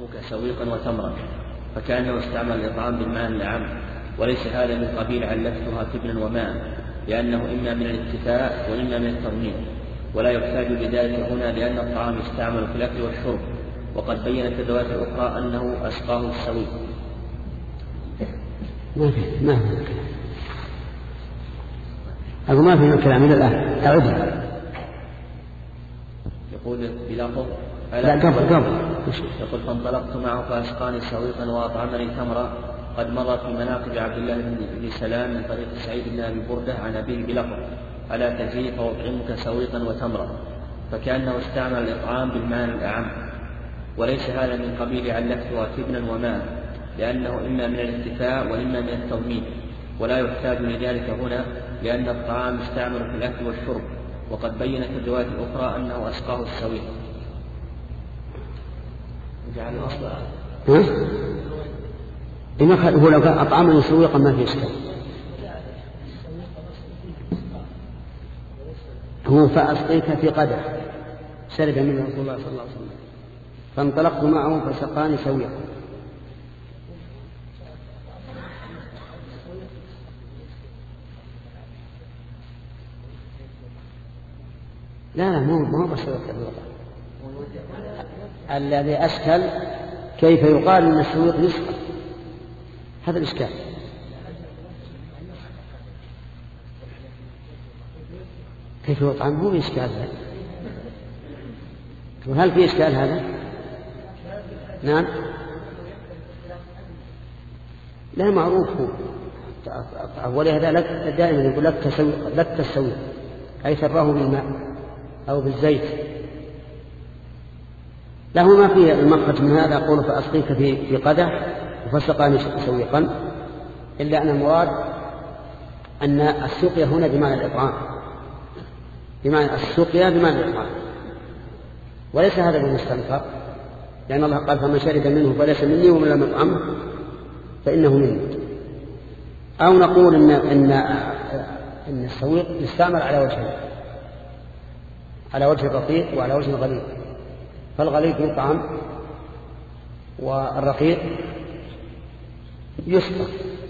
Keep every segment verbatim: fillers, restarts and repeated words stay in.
أطعمك سويقا وتمرا، فكأنه استعمل الإطعام بالمعنى الأعم، وليس هذا من قبيل علفتها تبنا وماء، لأنه إما من الاتفاء وإما من التضمين، ولا يحتاج لذلك هنا لأن الطعام يستعمل في الأكل والشرب، وقد بينت الروايات الأخرى أنه أسقاه السويق. ما في ما في أقول ما في الكلام إلى الآن أعدها. يقول بلفظ لا قبل قبل يقول فانطلقت معه فأسقاني سويقا وأطعمني تمرا، قد مر في مناقب عبد الله بن سلام من طريق سعيد بن أبي بردة عن أبيه بلفظ ألا تجي فأطعمك سويقا وتمرا، فكأنه استعمل الإطعام بالمعنى الأعم، وليس هذا من قبيل علفتها تبنا وماء، لأنه إما من الاتفاء وإما من التضمين، ولا يحتاج لذلك هنا لأن الطعام يستعمل في الأكل والشرب، وقد بينت الروايات الأخرى أنه أسقاه السويق. جعل الأصل هو لو كان أطعمه سويقا ما في إشكال. هو فأسقيك في قدح شرب منه رسول الله صلى الله عليه وسلم، فانطلقت معه فسقاني سويقا. لا لا مو مو بس الذي أشكل كيف يقال أن السويق يسقى، هذا الإشكال. كيف يطعم هو إشكال هذا، وهل في إشكال هذا؟ نعم لا معروف هو، ولهذا لك دائما يقول لك تسويق لك تسويق أي سراه بالماء أو بالزيت، له ما في المخرج من هذا قول فأسقيك في في قدح وفسقاني سويقا، إلا أن المراد أن السقيا هنا بمعنى الإطعام، بمعنى السقيا بمعنى الإطعام، وليس هذا بالمستنكر، لأن الله قال فمن شرب منه فليس مني ومن لم يطعمه فإنه مني. أو نقول إن إن إن السويق يستعمل على وجهين، على وجه الرقيق وعلى وجه الغليظ، فالغليظ يطعم والرقيق يسقى.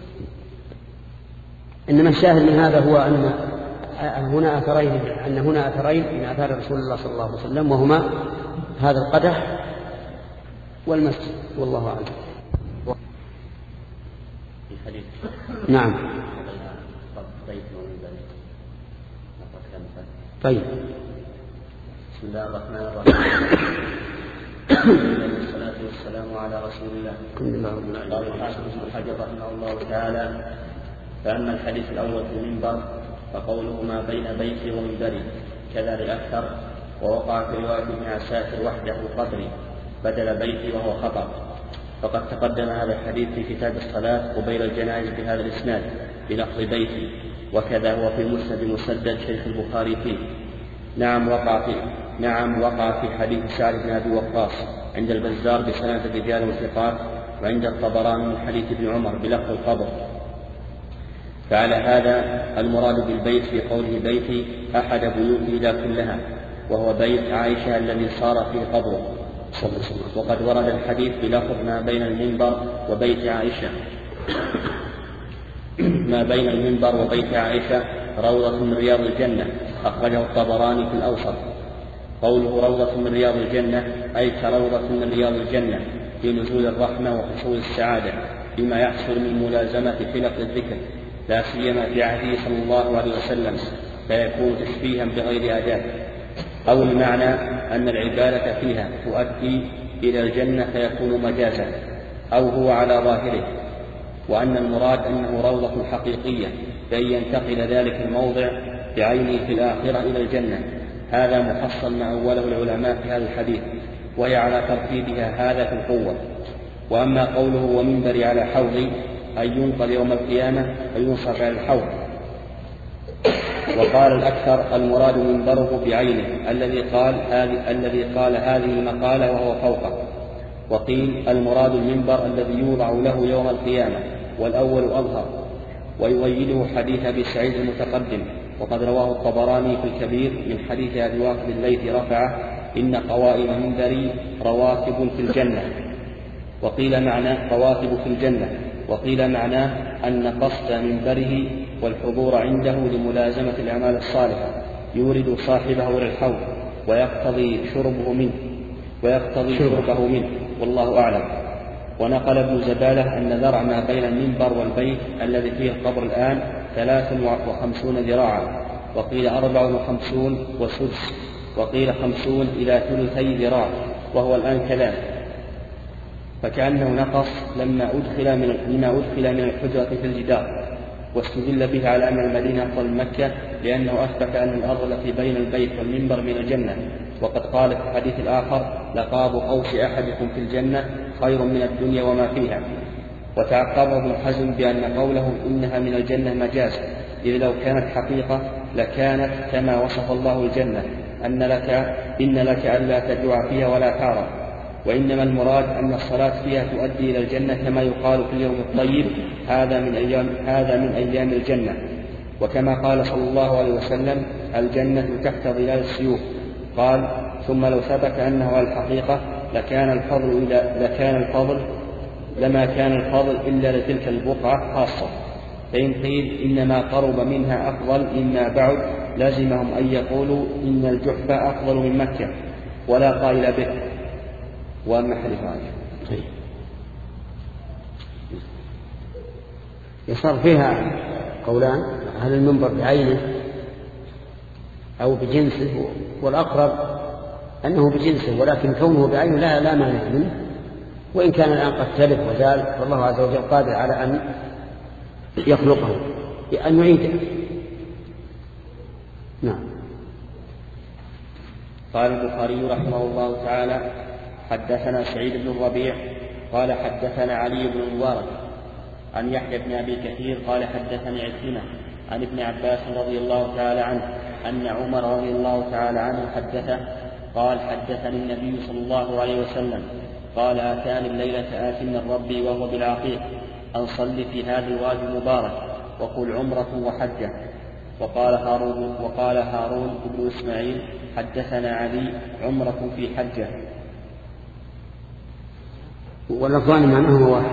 إنما الشاهد من هذا هو أن هنا أثرين أن هنا أثرين من آثار رسول الله صلى الله عليه وسلم، وهما هذا القدح والمسجد، والله أعلم. نعم. طيب. بسم الله الرحمن الرحيم. والصلاة والسلام على رسول الله. قال الحافظ ابن حجر رحمه الله تعالى: فأما الحديث الأول في المنبر فقوله ما بين بيتي ومنبري كذا للأكثر، ووقع في رواية ابن عساكر وحده قدري بدل بيتي وهو خطأ، فقد تقدم هذا الحديث في كتاب الصلاة قبيل الجنائز بهذا الإسناد بلفظ بيتي، وكذا هو في مسند مسدد شيخ البخاري فيه. نعم وقع في نعم وقع في حديث سعد بن أبي وقاص عند البزار بسند الرجال وثقات، وعند الطبراني من حديث ابن عمر بلفظ القبر. فعلى هذا المراد بالبيت في قوله بيتي أحد بيوته لا كلها، وهو بيت عائشة الذي صار فيه قبره. وقد ورد الحديث بلفظ ما بين المنبر وبيت عائشة ما بين المنبر وبيت عائشة روضة من رياض الجنة، أخرجه الطبراني في الأوسط. قوله روضة من رياض الجنة أي كروضة من رياض الجنة في نزول الرحمة وحصول السعادة بما يحصل من ملازمة خلق الذكر، لا سيما في عهده صلى الله عليه وسلم، فيكون تشبيها بغير أداة. أو المعنى أن العبادة فيها تؤدي إلى الجنة فيكون مجازا، أو هو على ظاهره، وأن المراد أنه روضة حقيقية بأن ينتقل ذلك الموضع بعينه في الآخرة إلى الجنة. هذا محصل ما أوله العلماء في هذا الحديث، وهي على ترتيبها هذا في القوة. وأما قوله ومنبري على حوضي أن ينقل يوم القيامة فينصب على الحوض. وقال الأكثر المراد منبره بعينه الذي قال هذه الذي قال هذه المقالة وهو فوقه. وقيل المراد المنبر الذي يوضع له يوم القيامة، والأول أظهر، ويؤيده حديث أبي سعيد المتقدم، وقد رواه الطبراني في الكبير من حديث أبي واقد الليثي رفعه: إن قوائم منبري رواتب في الجنة. وقيل معناه رواتب في الجنة، وقيل معناه أن قصد منبره والحضور عنده لملازمة الأعمال الصالحة يورد صاحبه إلى الحوض ويقتضي شربه منه ويقتضي شربه منه والله أعلم. ونقل ابن زبالة أن ذرع ما بين المنبر والبيت الذي فيه القبر الآن ثلاث وخمسون ذراعا، وقيل أربع وخمسون وسدس، وقيل خمسون إلى ثلثي ذراع، وهو الآن كذلك، فكأنه نقص لما أدخل من لما أدخل من الحجرة في الجدار. واستدل به على أن المدينة أفضل من مكة لأنه أثبت أن الأرض التي بين البيت والمنبر من الجنة، وقد قال في الحديث الآخر لقاب قوس أحدكم في الجنة خير من الدنيا وما فيها. وتعقبه ابن حزم بأن قوله إنها من الجنة مجاز، إذ لو كانت حقيقة لكانت كما وصف الله الجنة أن لك إن لك ألا تجوع فيها ولا تعرى، وإنما المراد أن الصلاة فيها تؤدي إلى الجنة كما يقال في اليوم الطيب هذا من أيام, هذا من أيام الجنة. وكما قال صلى الله عليه وسلم الجنة تحت ظلال السيوف، قال ثم لو ثبت أنه على الحقيقة لكان الفضل إلى لكان الفضل لما كان الفضل إلا لتلك البقعة خاصة. فإن قيل إنما قرب منها أفضل إما بعد لازمهم أن يقولوا إن الجحفة أفضل من مكة ولا قائل به. وأما حديث عائشة يصار فيها قولان، هل المنبر بعينه أو بجنسه، والأقرب أنه بجنسه، ولكن كونه بعينه لا لا مانع منه، وإن كان الآن قد تلف وزال فالله عز وجل قادر على أن يخلقه بأن يعيده. نعم. قال البخاري رحمه الله تعالى حدثنا سعيد بن الربيع قال حدثنا علي بن المبارك عن يحيى بن أبي كثير قال حدثني عكرمة عن ابن عباس رضي الله تعالى عنه أن عمر رضي الله تعالى عنه حدثه قال حدثني النبي صلى الله عليه وسلم قال آتاني الليلة آت من ربي وهو بالعقيق أن صل في هذا الوادي المبارك وقل عمرة وحجة. وقال هارون وقال هارون بن إسماعيل حدثنا علي عمرة في حجة. واللفظان معناه واحد،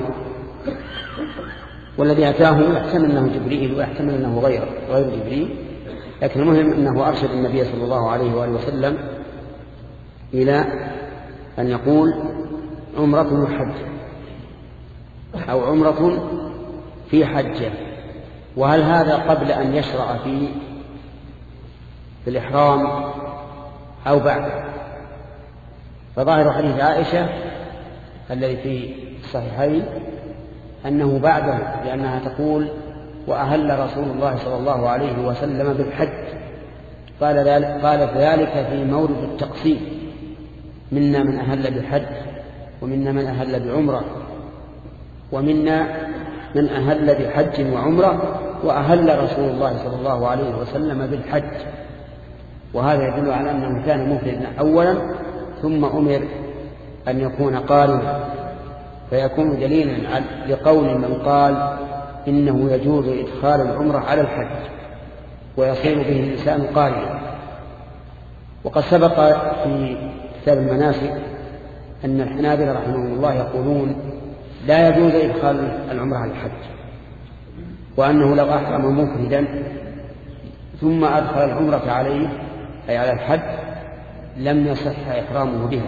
والذي أتاه يحتمل أنه جبريل ويحتمل أنه غير غير جبريل، لكن المهم أنه أرشد النبي صلى الله عليه وآله وسلم إلى أن يقول عمرة وحجة أو عمرة في حجة. وهل هذا قبل أن يشرع في في الإحرام أو بعد؟ فظاهر حديث عائشة الذي في الصحيحين أنه بعده، لأنها تقول وأهل رسول الله صلى الله عليه وسلم بالحج، قال ذلك قالت ذلك في مورد التقسيم، منا من أهل بالحج ومنا من أهل بعمرة ومنا من أهل بحج وعمرة وأهل رسول الله صلى الله عليه وسلم بالحج. وهذا يدل على أنه كان مفردا أولا ثم أمر أن يكون قارنا، فيكون دليلا لقول من قال إنه يجوز إدخال العمرة على الحج ويصير به الإنسان قارنا. وقد سبق في كتاب المناسك أن الحنابلة رحمهم الله يقولون لا يجوز إدخال العمرة على الحج، وأنه لو أحرم مفردا ثم أدخل العمرة عليه أي على الحج لم يصح إحرامه بها،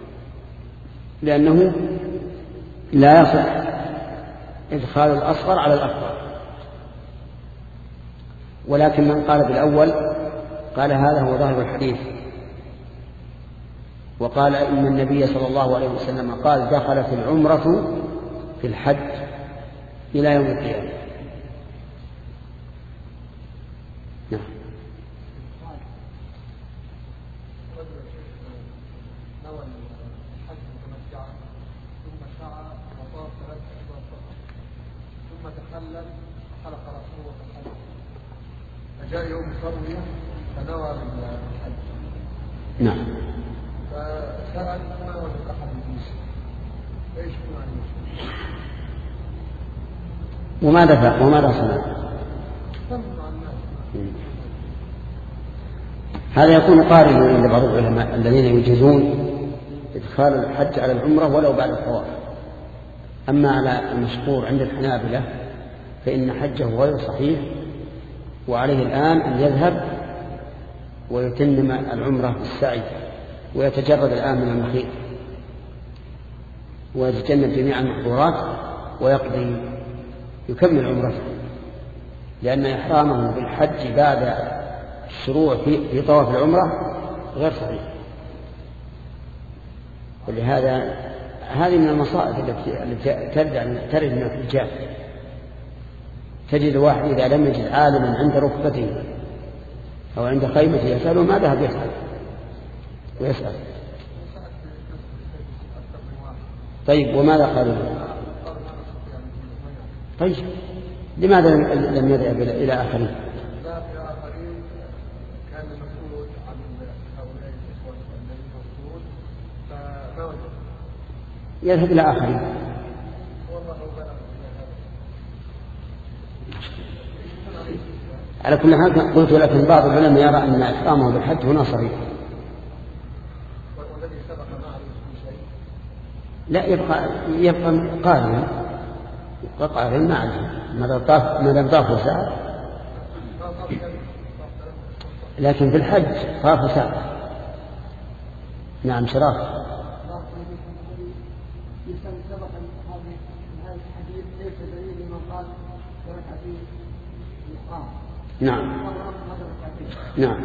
لأنه لا يصح إدخال الأصغر على الأكبر. ولكن من قال بالأول قال هذا هو ظاهر الحديث، وقال إن النبي صلى الله عليه وسلم قال دخلت العمرة في الحج إلى يوم القيامة. نعم. فجاء يوم التروية فنوى بالحج. نعم. فسأل ما وجد أحد الناس ايش هو عنه؟ وماذا فعل وماذا صنع؟ هذا يكون قارنا عند بعض العلماء الذين يجيزون إدخال الحج على العمرة ولو بعد الطواف، أما على المشهور عند الحنابلة فإن حجه غير صحيح، وعليه الآن أن يذهب ويتمم العمرة بالسعي ويتجرد الآن من المخيط ويتجنب جميع المحظورات ويقضي يكمل عمرته، لأن إحرامه بالحج بعد الشروع في, في طواف العمرة غير صحيح. ولهذا هذه من المصائب التي التي ترد من الحجاج. تجد واحد إذا لم يجد عالما عند ركبته أو عند خيمته يسأله ما ذهب يسأل ويسأل. طيب وماذا قالوا؟ طيب لماذا لم يذهب إلى آخرين؟ يذهب إلى آخرين. على كل حال قلت لكن بعض العلماء يرى أن إحرامه بالحج هنا صحيح. لا يبقى يبقى قارنا يبقى قارنا ما عليه ما دام طاف ما دام طاف ساعة، لكن في الحج طاف ساعة. نعم شراف. نعم نعم.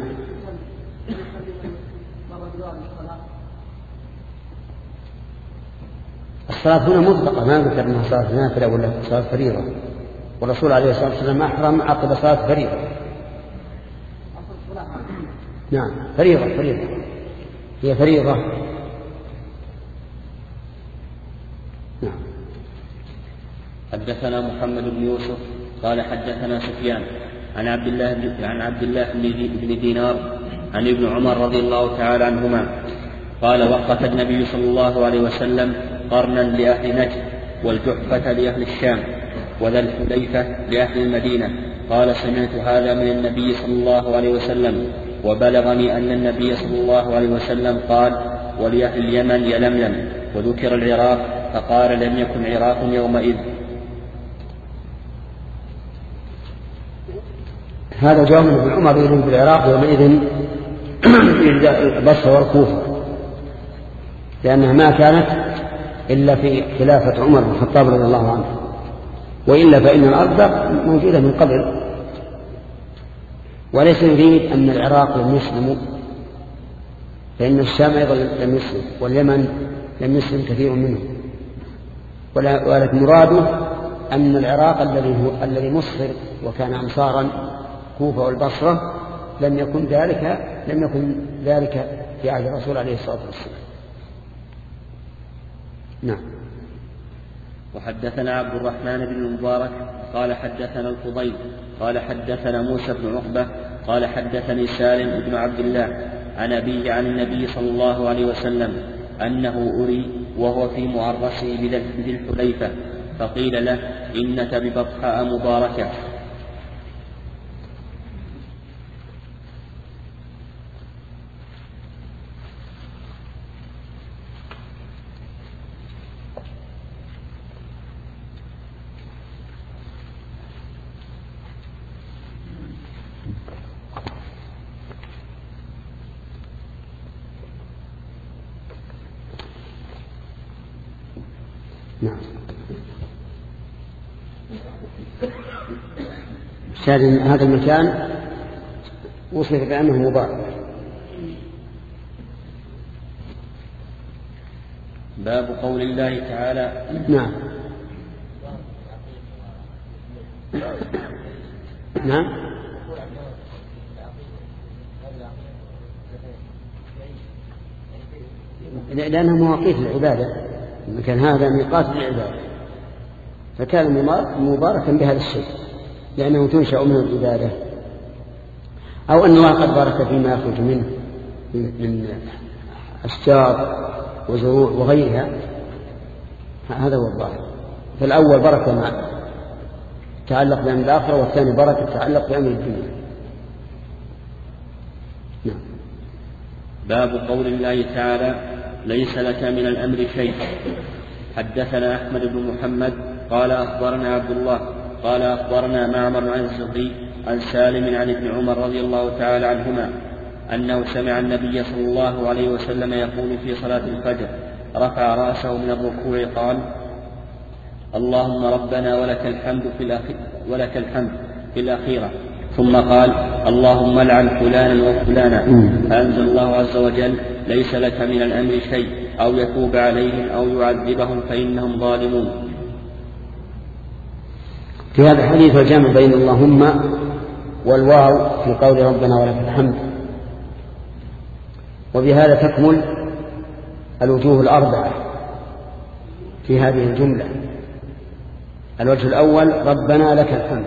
الصلاة هنا مطلقة، ما ذكر أنها صلاة نافلة ولا صلاة فريضة، والرسول عليه الصلاة والسلام أحرم عقب صلاة فريضة. نعم فريضة فريضة هي فريضة. نعم. حدثنا محمد بن يوسف قال حدثنا سفيان عن عبد الله عن عبد الله بن دينار عن ابن عمر رضي الله تعالى عنهما قال وقف النبي صلى الله عليه وسلم قرنا لأهل نجد والجحفة لأهل الشام وذا الحليفة لأهل المدينة. قال سمعت هذا من النبي صلى الله عليه وسلم، وبلغني أن النبي صلى الله عليه وسلم قال ولأهل اليمن يلملم، وذكر العراق فقال لم يكن عراق يومئذ. هذا جواب من ابن عمر يريد بالعراق يومئذ البصره والكوفه، لأنها ما كانت إلا في خلافة عمر بن الخطاب رضي الله عنه، وإلا فإن الأرض موجودة من قبل. وليس يريد أن العراق لم يسلموا، فإن الشام أيضا لم يسلم واليمن لم يسلم كثير منه، ولكن مراده أن العراق الذي هو الذي مصر وكان أمصارا كوفة والبصرة لم يكن ذلك لم يكن ذلك في عهد الرسول عليه الصلاة والسلام. نعم. وحدثنا عبد الرحمن بن المبارك قال حدثنا الفضيل قال حدثنا موسى بن عقبة قال حدثني سالم بن عبد الله عن أبيه عن النبي صلى الله عليه وسلم أنه أري وهو في معرسه بذي الحليفة، فقيل له إنك ببطحاء مباركة. نعم. هذا المكان وصف بأنه مبارك. باب قول الله تعالى. نعم نعم. لأنها مواقيت العبادة، المكان هذا ميقات للعبادة، فكان مباركا بهذا الشيء لأنه تنشأ منه العبادة، أو أن الله قد بارك فيما يخرج منه من أشجار وزروع وغيرها، هذا هو الظاهر. فالأول بركة مع تعلق بأمر الآخرة، والثاني بركة تعلق بأمر الدنيا. نعم. باب قول الله تعالى ليس لك من الأمر شيء. حدثنا أحمد بن محمد قال أخبرنا عبد الله قال أخبرنا معمر عن الزهري عن سالم عن ابن عمر رضي الله تعالى عنهما أنه سمع النبي صلى الله عليه وسلم يقول في صلاة الفجر رفع رأسه من الركوع قال اللهم ربنا ولك الحمد في الأخيرة ولك الحمد في الأخيرة ثم قال اللهم لعن فلانا وفلانا فأنزل الله عز وجل ليس لك من الأمر شيء أو يتوب عليهم أو يعذبهم فإنهم ظالمون. في هذا الحديث الجمع بين اللهم والواو في قول ربنا ولك الحمد، وبهذا تكمل الوجوه الأربعة في هذه الجملة. الوجه الأول ربنا لك الحمد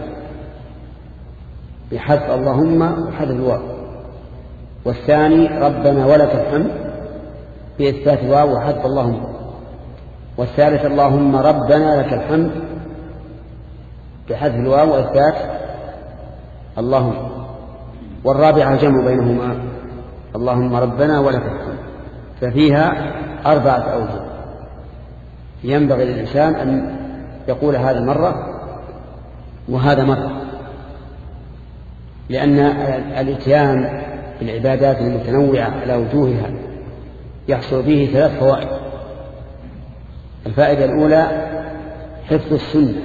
بحذف اللهم وحذف الواو، والثاني ربنا ولك الحمد بإثبات الواو وحذف اللهم، والثالث اللهم ربنا لك الحمد بحذف الواو وإثبات اللهم، والرابعة جمع بينهما اللهم ربنا ولك الحمد، ففيها أربعة أوجه. ينبغي للإنسان أن يقول هذا مرة وهذا مرة، لأن الاتيان بالعبادات المتنوعة على وجوهها يحصل به ثلاث فوائد. الفائدة الأولى حفظ السنة،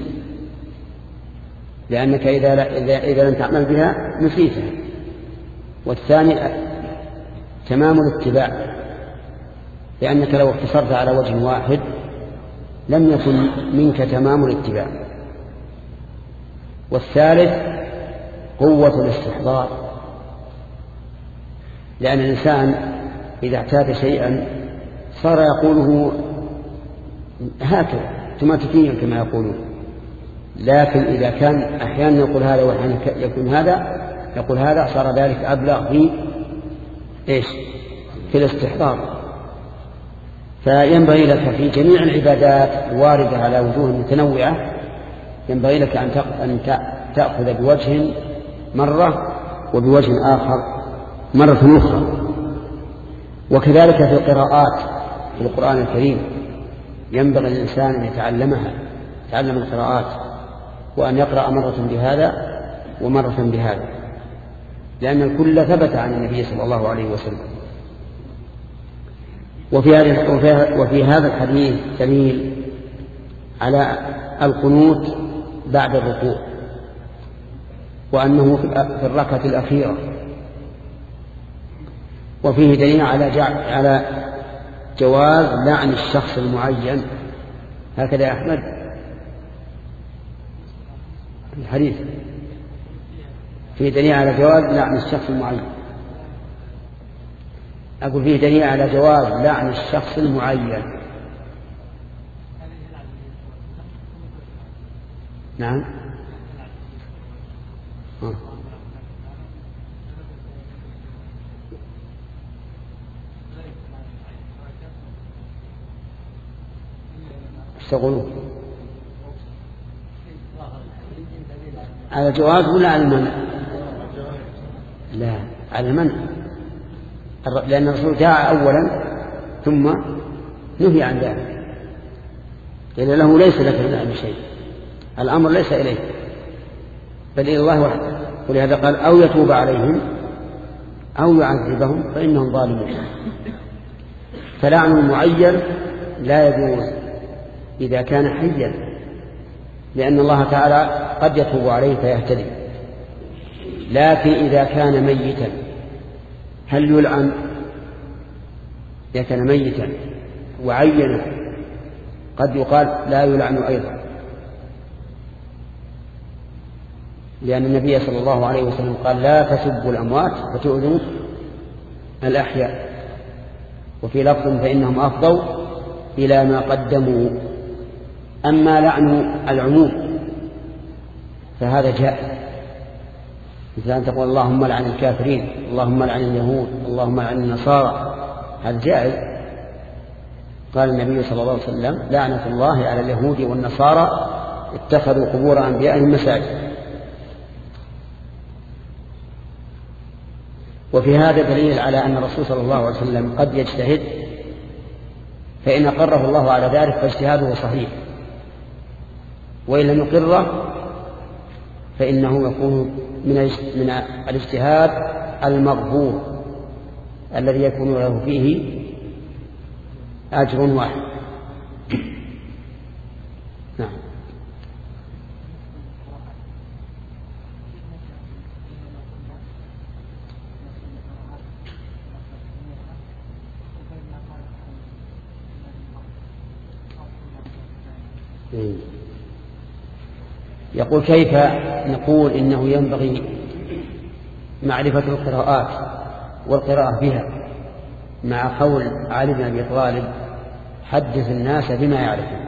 لأنك إذا, إذا, إذا لم تعمل بها نسيتها. والثاني تمام الاتباع، لأنك لو اقتصرت على وجه واحد لم يكن منك تمام الاتباع. والثالث قوة الاستحضار، لأن الإنسان إذا اعتاد شيئا صار يقوله هكذا اوتوماتيكيا كما يقولون، لكن إذا كان أحيانا يقول هذا وأحيانا يكون هذا يقول هذا صار ذلك أبلغ في إيش؟ في الاستحضار. فينبغي لك في جميع العبادات الواردة على وجوه متنوعة ينبغي لك أن تأخذ بوجه مرة وبوجه آخر مرة أخرى. وكذلك في القراءات في القرآن الكريم ينبغي للإنسان أن يتعلمها، يتعلم القراءات، وأن يقرأ مرة بهذا ومرة بهذا، لأن الكل ثبت عن النبي صلى الله عليه وسلم. وفي هذا وفي هذا الحديث دليل على القنوت بعد الركوع، وأنه في الركعة الأخيرة. وفيه دليل على على جواز لعن الشخص المعين. هكذا يا أحمد الحديث فيه دليل على جواز لعن الشخص المعين. أقول فيه دليل على جواز لعن الشخص المعين. نعم. آه. اشتغلوا على الجواز ولا على المنع؟ لا، على المنع، لأن الرسول جاء أولا ثم نهي عن ذلك، قيل له ليس لك من الأمر شيء، الأمر ليس إليك بل إلى الله وحده. ولهذا قال أو يتوب عليهم أو يعذبهم فإنهم ظالمون. فلعن المعين لا يجوز إذا كان حيا، لأن الله تعالى قد يتوب عليه فيهتدي. لكن إذا كان ميتا هل يلعن؟ إذا كان ميتا وعينه قد يقال لا يلعن أيضا، لأن النبي صلى الله عليه وسلم قال لا تسبوا الأموات فتؤذوا الأحياء، وفي لفظ فإنهم أفضوا إلى ما قدموا. أما لعن العموم فهذا جائز، مثل أن تقول اللهم لعن الكافرين، اللهم لعن اليهود، اللهم لعن النصارى، هذا جائز. قال النبي صلى الله عليه وسلم لعنة الله على اليهود والنصارى اتخذوا قبور أنبيائهم مساجد. وفي هذا دليل على أن الرسول صلى الله عليه وسلم قد يجتهد فإن أقره الله على ذلك فاجتهاده صحيح، وإن لم يقره فإنه يكون من من الاجتهاد المغفور الذي يكون له فيه أجر واحد. نعم. يقول كيف نقول إنه ينبغي معرفة القراءات والقراءة بها مع قول علي بن أبي طالب حدث الناس بما يعرفون؟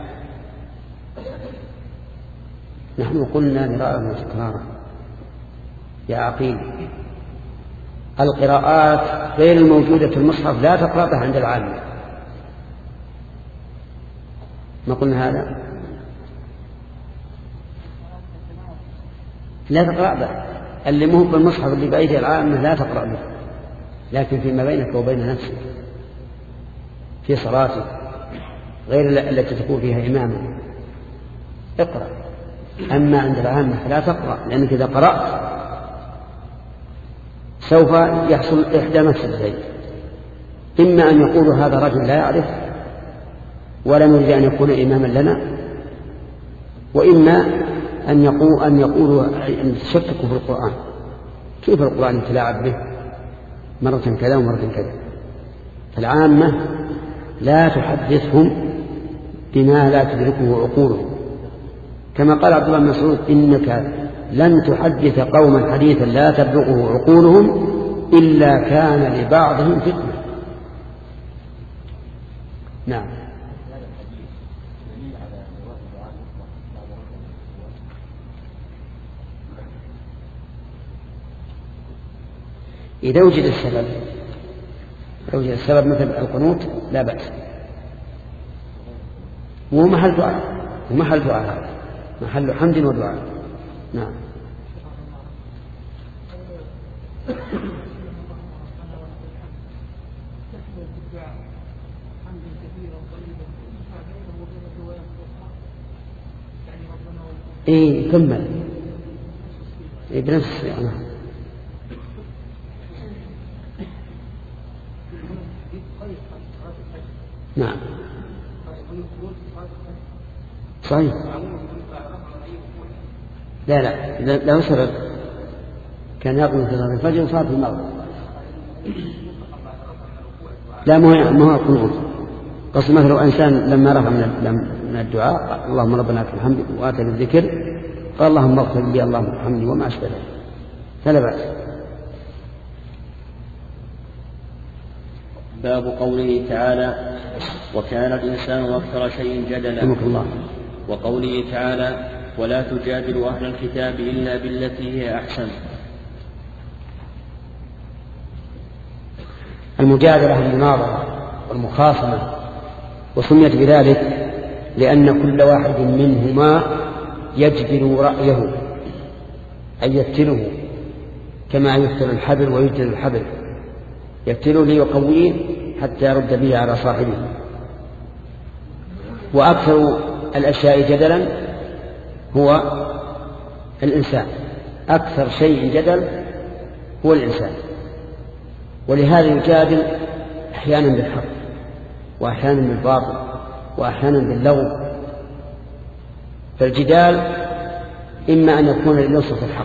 نحن قلنا مرارا وتكرارا يا عقيل القراءات غير الموجودة في المصحف لا تقرأ بها عند العالم. ما قلنا هذا؟ لا تقرأ به، اللي مو بالمصحف اللي بأيدي العامة لا تقرأ به، لكن فيما بينك وبين نفسك في صلاتك غير التي تكون فيها إماما اقرأ. أما عند العامة لا تقرأ، لأنك إذا قرأت سوف يحصل إحدى مفسدتين: إما أن يقول هذا رجل لا يعرف ولا نريد أن يكون إماما لنا، وإما أن يقول أن يقولوا أن تشككوا في القرآن. كيف القرآن يتلاعب به مرة كذا ومرة كذا؟ العامة لا تحدثهم بما لا تدركه عقولهم، كما قال عبد الله بن مسعود: إنك لن تحدث قوما حديثا لا تبلغه عقولهم إلا كان لبعضهم فتنة. نعم. إذا وجد السبب إذا وجد السبب مثل القنوت لا بأس، وهو محل دعاء ومحل دعاء هذا محل حمد ودعاء. نعم. إيه كمل إيه بنفس يعني. نعم صحيح. لا لا له سبب، كان يقوم في صلاة الفجر وصار في المغرب. لا ما هو قنوت، قصد مثلا إنسان لما رفع من الدعاء اللهم ربنا لك الحمد وآتى بالذكر قال اللهم اغفر لي اللهم ارحمني وما أشبه ذلك، فلا بأس. باب قوله تعالى: وكان الإنسان أكثر شيء جدلا. الله. وقوله تعالى: ولا تجادلوا أهل الكتاب إلا بالتي هي أحسن. المجادلة المناظرة والمخاصمة، وسميت بذلك لأن كل واحد منهما يجبر رأيه أي يفتله، كما يفتل الحبل ويجدل الحبل، يفتله ليقويه حتى يرد به على صاحبه. وأكثر الأشياء جدلا هو الإنسان، أكثر شيء جدل هو الإنسان، ولهذا يجادل أحيانا بالحق وأحيانا بالباطل وأحيانا باللغو. فالجدال إما أن يكون لنصرة الحق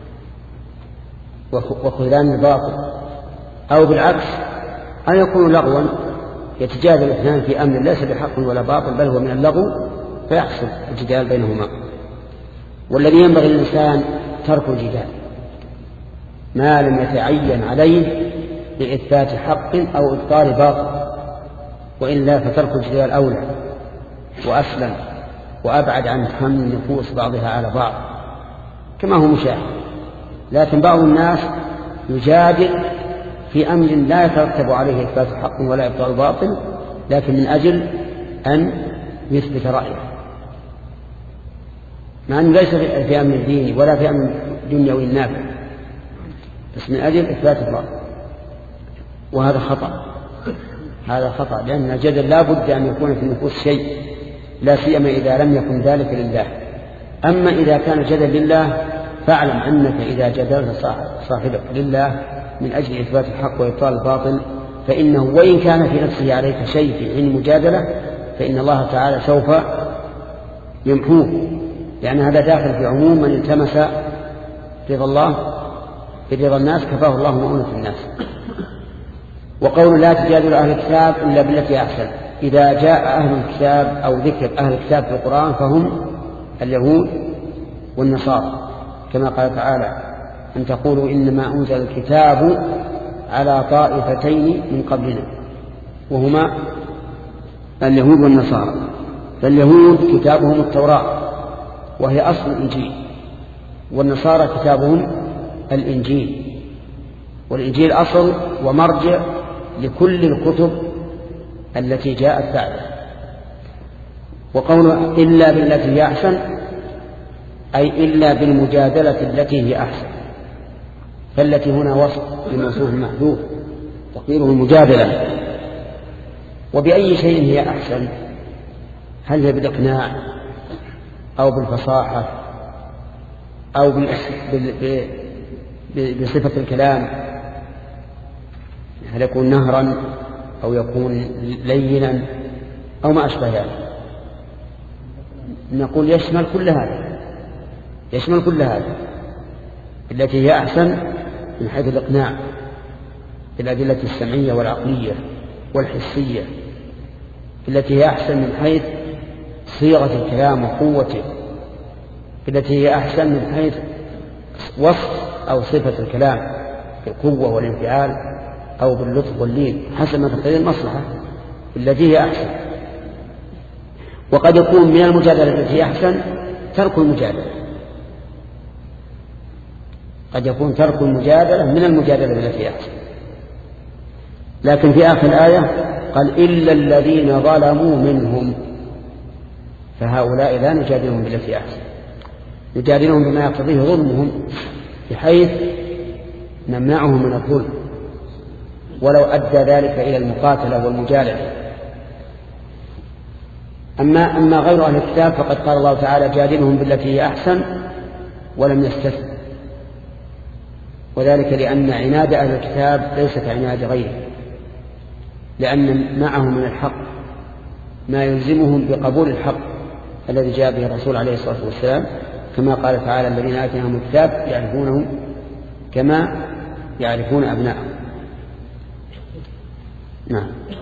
وخذلان الباطل، أو بالعكس أن يكون لغوا يتجادل الاثنان في أمر ليس بحق ولا باطل بل هو من اللغو، فيحصل الجدال بينهما. والذي ينبغي للإنسان ترك الجدال ما لم يتعين عليه لإثبات حق أو إبطال باطل، وإلا فترك الجدال أولى وأسلم وأبعد عن فهم النفوس بعضها على بعض كما هو مشاهد. لكن بعض الناس يجادل في أمر لا يترتب عليه إثبات حق ولا إبطال باطل، لكن من أجل أن يثبت رأيه، مع أنه ليس في أمر ديني ولا في أمر دنيوي نافع، بس من أجل إثبات الباطل، وهذا خطأ. هذا خطأ، لأن الجدل لا بد أن يكون في النفوس شيء، لا سيما إذا لم يكن ذلك لله. أما إذا كان الجدل لله فاعلم أنك إذا جدلت صاحبك لله من أجل إثبات الحق وإبطال الباطل فإنه وإن كان في نفسه عليك شيء في حين مجادلة فإن الله تعالى سوف يمحوه، لأن هذا داخل في عموم من التمس رضا الله برضا الناس كفاه الله مؤونة الناس. وقول لا تجادل أهل الكتاب إلا بالتي أحسن، إذا جاء أهل الكتاب أو ذكر أهل الكتاب في القرآن فهم اليهود والنصارى، كما قال تعالى أن تقولوا إنما أنزل الكتاب على طائفتين من قبلنا وهما اليهود والنصارى. فاليهود كتابهم التوراة وهي أصل الإنجيل، والنصارى كتابهم الإنجيل، والإنجيل أصل ومرجع لكل الكتب التي جاءت بعده. وقول إلا بالتي هي أحسن أي إلا بالمجادلة التي هي أحسن، فالتي هنا وصف لموصوف محذوف تقديره المجادلة. وبأي شيء هي أحسن؟ هل هي بالإقناع أو بالفصاحة أو بصفة الكلام؟ هل يكون نهرا أو يكون لينا أو ما أشبه ذلك؟ نقول يشمل كل هذا، يشمل كل هذا. التي هي أحسن من حيث الإقناع بالأدلة السمعية والعقلية والحسية، التي هي أحسن من حيث صيغة الكلام وقوته، التي هي أحسن من حيث وصف أو صفة الكلام بالقوة والانفعال أو باللطف واللين حسب ما تقتضي المصلحة، التي هي أحسن. وقد يكون من المجادلة التي هي أحسن ترك المجادلة، قد يكون ترك المجادلة من المجادلة التي هي أحسن. لكن في آخر الآية قال إلا الذين ظلموا منهم، فهؤلاء لا نجادلهم بالتي أحسن، نجادلهم بما يقتضيه ظلمهم بحيث نمنعهم من الظلم ولو أدى ذلك إلى المقاتلة والمجادلة. أما, أما غير أهل الكتاب فقد قال الله تعالى جادلهم بالتي هي أحسن ولم يستثن، وذلك لأن عناد أهل الكتاب ليس كعناد غيره، لأن معهم من الحق ما يلزمهم بقبول الحق الذي جاء به الرسول عليه الصلاة والسلام، كما قال تعالى الذين آتيناهم الكتاب يعرفونه كما يعرفون أبناءهم. نعم.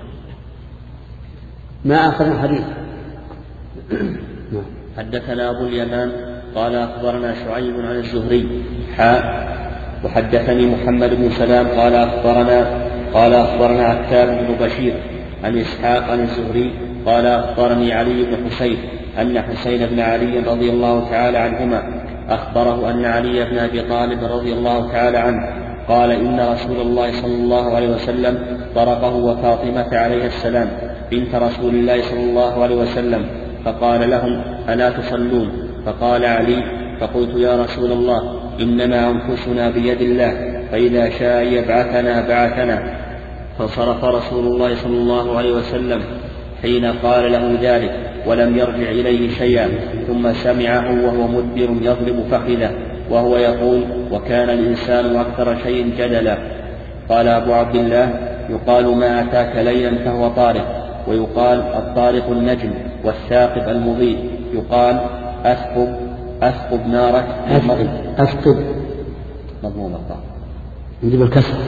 ما آخر الحديث؟ نعم. حدثنا أبو اليمان قال أخبرنا شعيب عن الزهري حاء وحدثني محمد بن سلام قال أخبرنا قال أخبرنا عتاب بن بشير عن إسحاق عن الزهري قال أخبرني علي بن حسين أن حسين بن علي رضي الله تعالى عنهما أخبره أن علي بن أبي طالب رضي الله تعالى عنه قال إن رسول الله صلى الله عليه وسلم طرقه وفاطمة عليه السلام بنت رسول الله صلى الله عليه وسلم فقال لهم ألا تصلون؟ فقال علي فقلت يا رسول الله إنما أنفسنا بيد الله فإذا شاء يبعثنا بعثنا. فانصرف رسول الله صلى الله عليه وسلم حين قال له ذلك ولم يرجع إليه شيئا، ثم سمعه وهو مدبر يضرب فخذه وهو يقول وكان الإنسان أكثر شيء جدلا. قال أبو عبد الله يقال ما أتاك ليلا فهو طارق، ويقال الطارق النجم والثاقب المضيء، يقال أثقب أثقب نارك أثقب مضمون الطاق نجيب الكسر،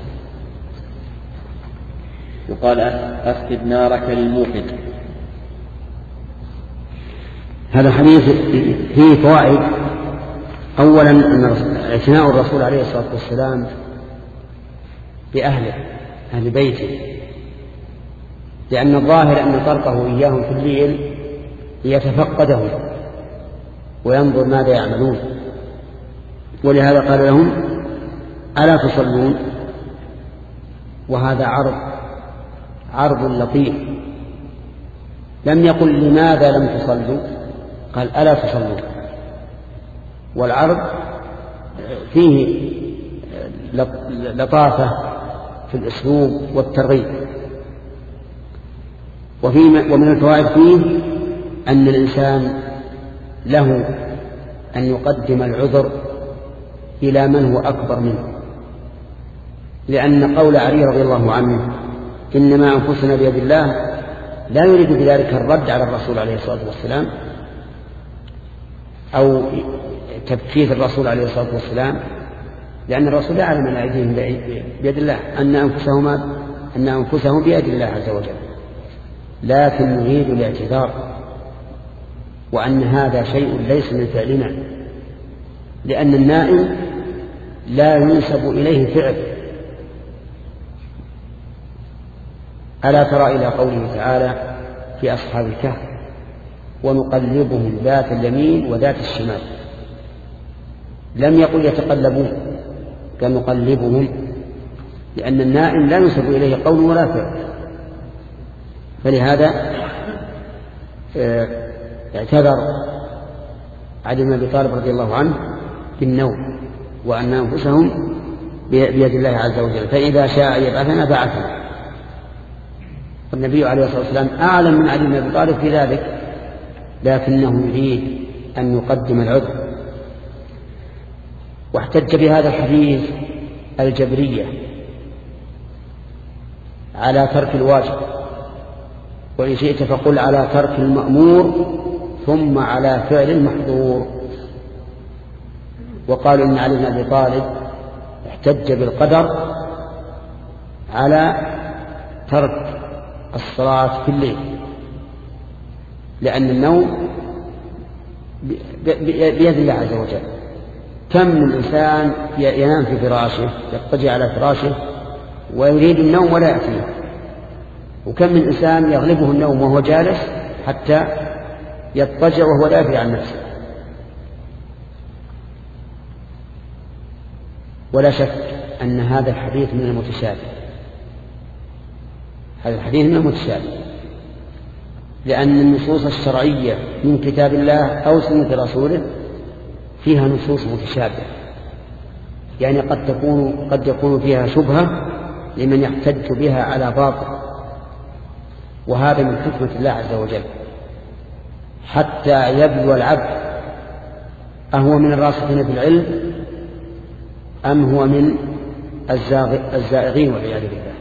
يقال أثقب نارك للموقد. هذا حديث فيه فوائد. أولا أن اعتناء الرسول عليه الصلاة والسلام بأهله أهل بيته، لأن الظاهر أن طرقه إياهم في الليل ليتفقدهم وينظر ماذا يعملون، ولهذا قال لهم ألا تصلون؟ وهذا عرض عرض لطيف، لم يقل لماذا لم تصلوا، قال ألا تصلون. والعرض فيه لطافة في الأسلوب والترغيب، وفي ومن الفوائد فيه أن الإنسان له أن يقدم العذر إلى من هو أكبر منه، لأن قول علي رضي الله عنه إنما أنفسنا بيد الله لا يريد بذلك الرد على الرسول عليه الصلاة والسلام أو تبكيت الرسول عليه الصلاة والسلام، لأن الرسول يعلم أن أيديهم بيد الله، أن أنفسهما أن أنفسهم بيد الله عز وجل، لكن نريد الاعتذار وأن هذا شيء ليس من فعلنا، لأن النائم لا ينسب إليه فعل. ألا ترى إلى قوله تعالى في أصحاب الكهف ونقلبهم ذات اليمين وذات الشمال، لم يقل يتقلبون كنقلبهم، لأن النائم لا ينسب إليه قول ولا فعل، فلهذا اعتذر علي بن أبي طالب رضي الله عنه بالنوم وأن أنفسهم بيد الله عز وجل، فإذا شاء يبعثنا بعثنا. والنبي عليه الصلاة والسلام أعلم من علي بن أبي طالب في ذلك، لكنه يريد أن يقدم العذر. واحتج بهذا الحديث الجبرية على ترك الواجب، وإن شئت فقل على ترك المأمور ثم على فعل المحظور. وقالوا إن علي بن أبي طالب احتج بالقدر على ترك الصلاة في الليل، لأن النوم بيد الله عز وجل. كم من إنسان ينام في فراشه، يضطجع على فراشه ويريد النوم ولا يأتيه، وكم من إنسان يغلبه النوم وهو جالس حتى يضطجع وهو لا يدري عن نفسه. ولا شك أن هذا الحديث من المتشابه، هذا الحديث من المتشابه، لأن النصوص الشرعية من كتاب الله أو سنة رسوله فيها نصوص متشابهة، يعني قد تكون قد يكون فيها شبهة لمن يحتج بها على باطل، وهذا من حكمة الله عز وجل حتى يبلو العبد أهو من الراسخين في العلم أم هو من الزائغين والعياذ بالله.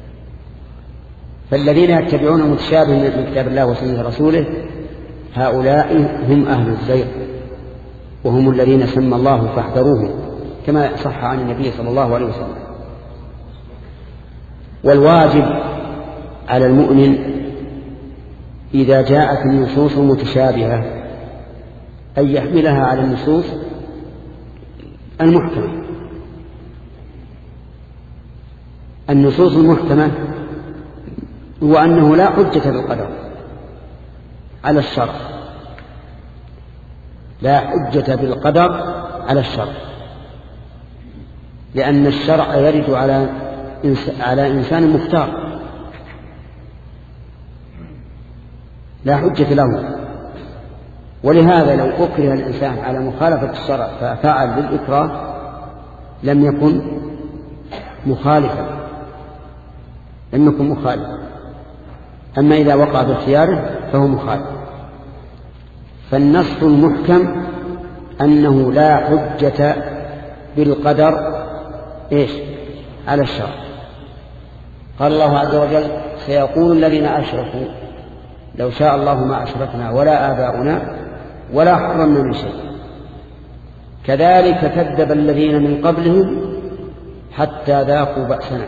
فالذين يتبعون المتشابه من كتاب الله وسنة رسوله هؤلاء هم أهل الزيغ، وهم الذين سمى الله فاحذروهم، كما صح عن النبي صلى الله عليه وسلم. والواجب على المؤمن إذا جاءت النصوص المتشابهة أن يحملها على النصوص المحكمة. النصوص المحكمة هو أنه لا حجة بالقدر على الشرع، لا حجة بالقدر على الشرع، لأن الشرع يرد على على إنسان مختار لا حجة له. ولهذا لو أكره الإنسان على مخالفة الشرع ففعل بالإكراه لم يكن مخالفا لم يكن مخالفا أما إذا وقع باختياره فهو مخالف. فالنص المحكم أنه لا حجة بالقدر إيش على الشرع. قال الله عز وجل سيقول الذين أشركوا لو شاء الله ما أشركنا ولا آباؤنا ولا حرمنا من شيء كذلك كذب الذين من قبلهم حتى ذاقوا بأسنا.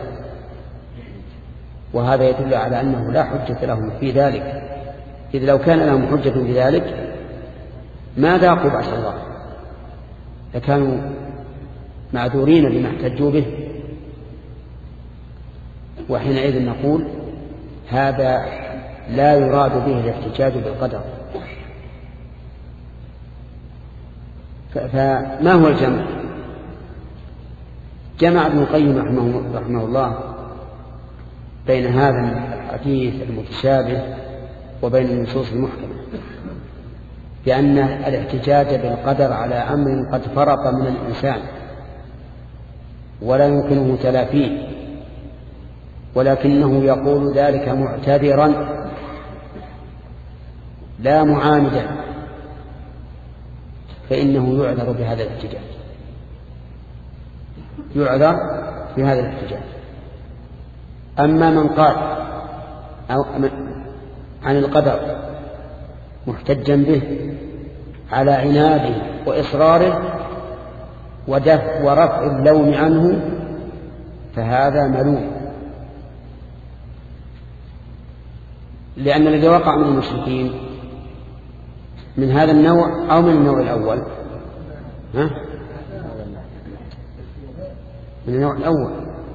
وهذا يدل على أنه لا حجة لهم في ذلك، إذ لو كان لهم حجة في ذلك ما ذاقوا بأس الله، لكانوا معذورين بما احتجوا به. وحينئذ نقول هذا لا يراد به الاحتجاج بالقدر. فما هو الجمع؟ جمع ابن القيم رحمه, رحمه الله بين هذا الحديث المتشابه وبين النصوص المحكمة، بأن الاحتجاج بالقدر على أمر قد فرط من الإنسان ولا يمكنه تلافيه، ولكنه يقول ذلك معتذرا لا معاندا فإنه يعذر بهذا الاحتجاج، يعذر بهذا الاحتجاج. أما من قال أو عن القدر محتجا به على عناده وإصراره ودفع ورفع اللوم عنه فهذا ملوم، لأن الذي وقع من المشركين من هذا النوع أو من النوع الأول، ها؟ من النوع الأول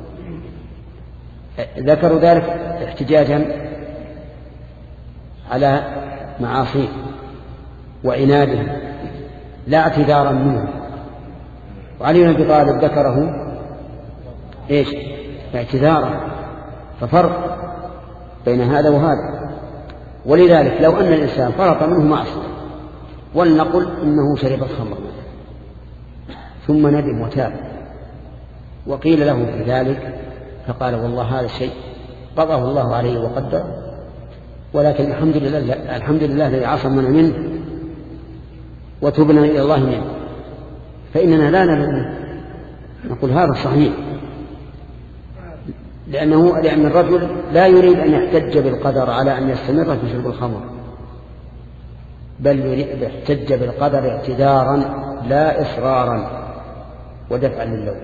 ذكروا ذلك احتجاجا على معاصيه وعناده لا اعتذارا منه. وعلي بن أبي طالب ذكره ايش؟ اعتذارا، ففرق بين هذا وهذا. ولذلك لو أن الإنسان فرط منه معصية ولنقل إنه شرب الخمر ثم ندم وتاب وقيل له في ذلك فقال والله هذا الشيء قضاه الله عليه وقدر، ولكن الحمد لله الحمد لله الذي عصمنا منه وتبنا إلى الله منه، فإننا لا نلومه، نقول هذا صحيح، لأنه لأن الرجل لا يريد أن يحتج بالقدر على أن يستمر في شرب الخمر، بل يحتج بالقدر اعتذارا لا إصرارا ودفعا للوم.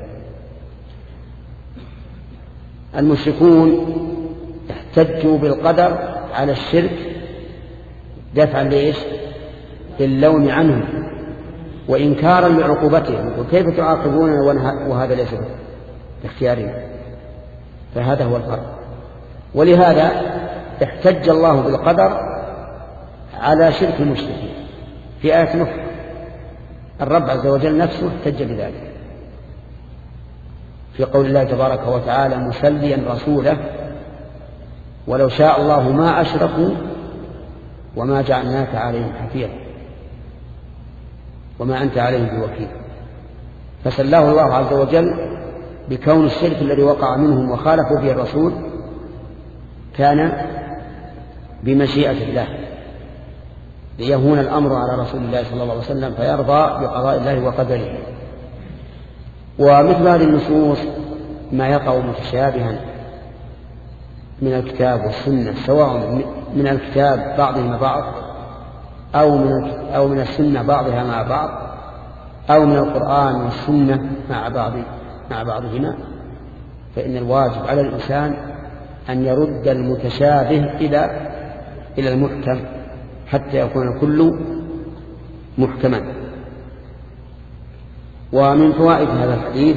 المشركون احتجوا بالقدر على الشرك دفعا لإيش؟ للوم عنه وإنكارا لعقوبتهم، وكيف تعاقبون وهذا ليس باختيارهم؟ فهذا هو الفرق. ولهذا احتج الله بالقدر على شرك المشركين في آية نخرى، الرب عز وجل نفسه احتج بذلك في قول الله تبارك وتعالى مسليا رسوله ولو شاء الله ما أشركوا وما جعلناك عليهم حفيظا وما أنت عليهم بوكيل. فسلاه الله عز وجل بكون الشرك الذي وقع منهم وخالفوا فيه الرسول كان بمشيئة الله ليهون الأمر على رسول الله صلى الله عليه وسلم فيرضى بقضاء الله وقدره. ومثل هذه النصوص ما يقع متشابها من الكتاب والسنة، سواء من الكتاب بعضهما بعض أو من أو من السنة بعضها مع بعض أو من القرآن والسنة مع بعض مع بعضهما، فإن الواجب على الإنسان أن يرد المتشابه إلى إلى المحكم حتى يكون الكل محكما. ومن فوائد هذا الحديث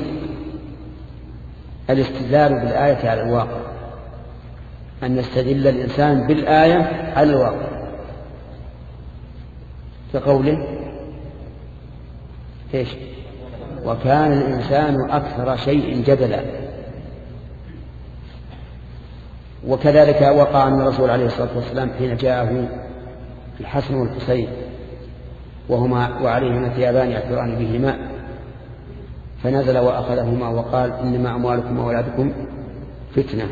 الاستدلال بالآية على الواقع، أن يستدل الإنسان بالآية على الواقع كقوله إيش؟ وكان الإنسان أكثر شيء جدلا. وكذلك وقع من الرسول عليه الصلاة والسلام حين جاءه الحسن والحسين وهما وعليهما ثيابان يعثران بهما فنزل وأخذهما وقال إنما أموالكم وأولادكم فتنة.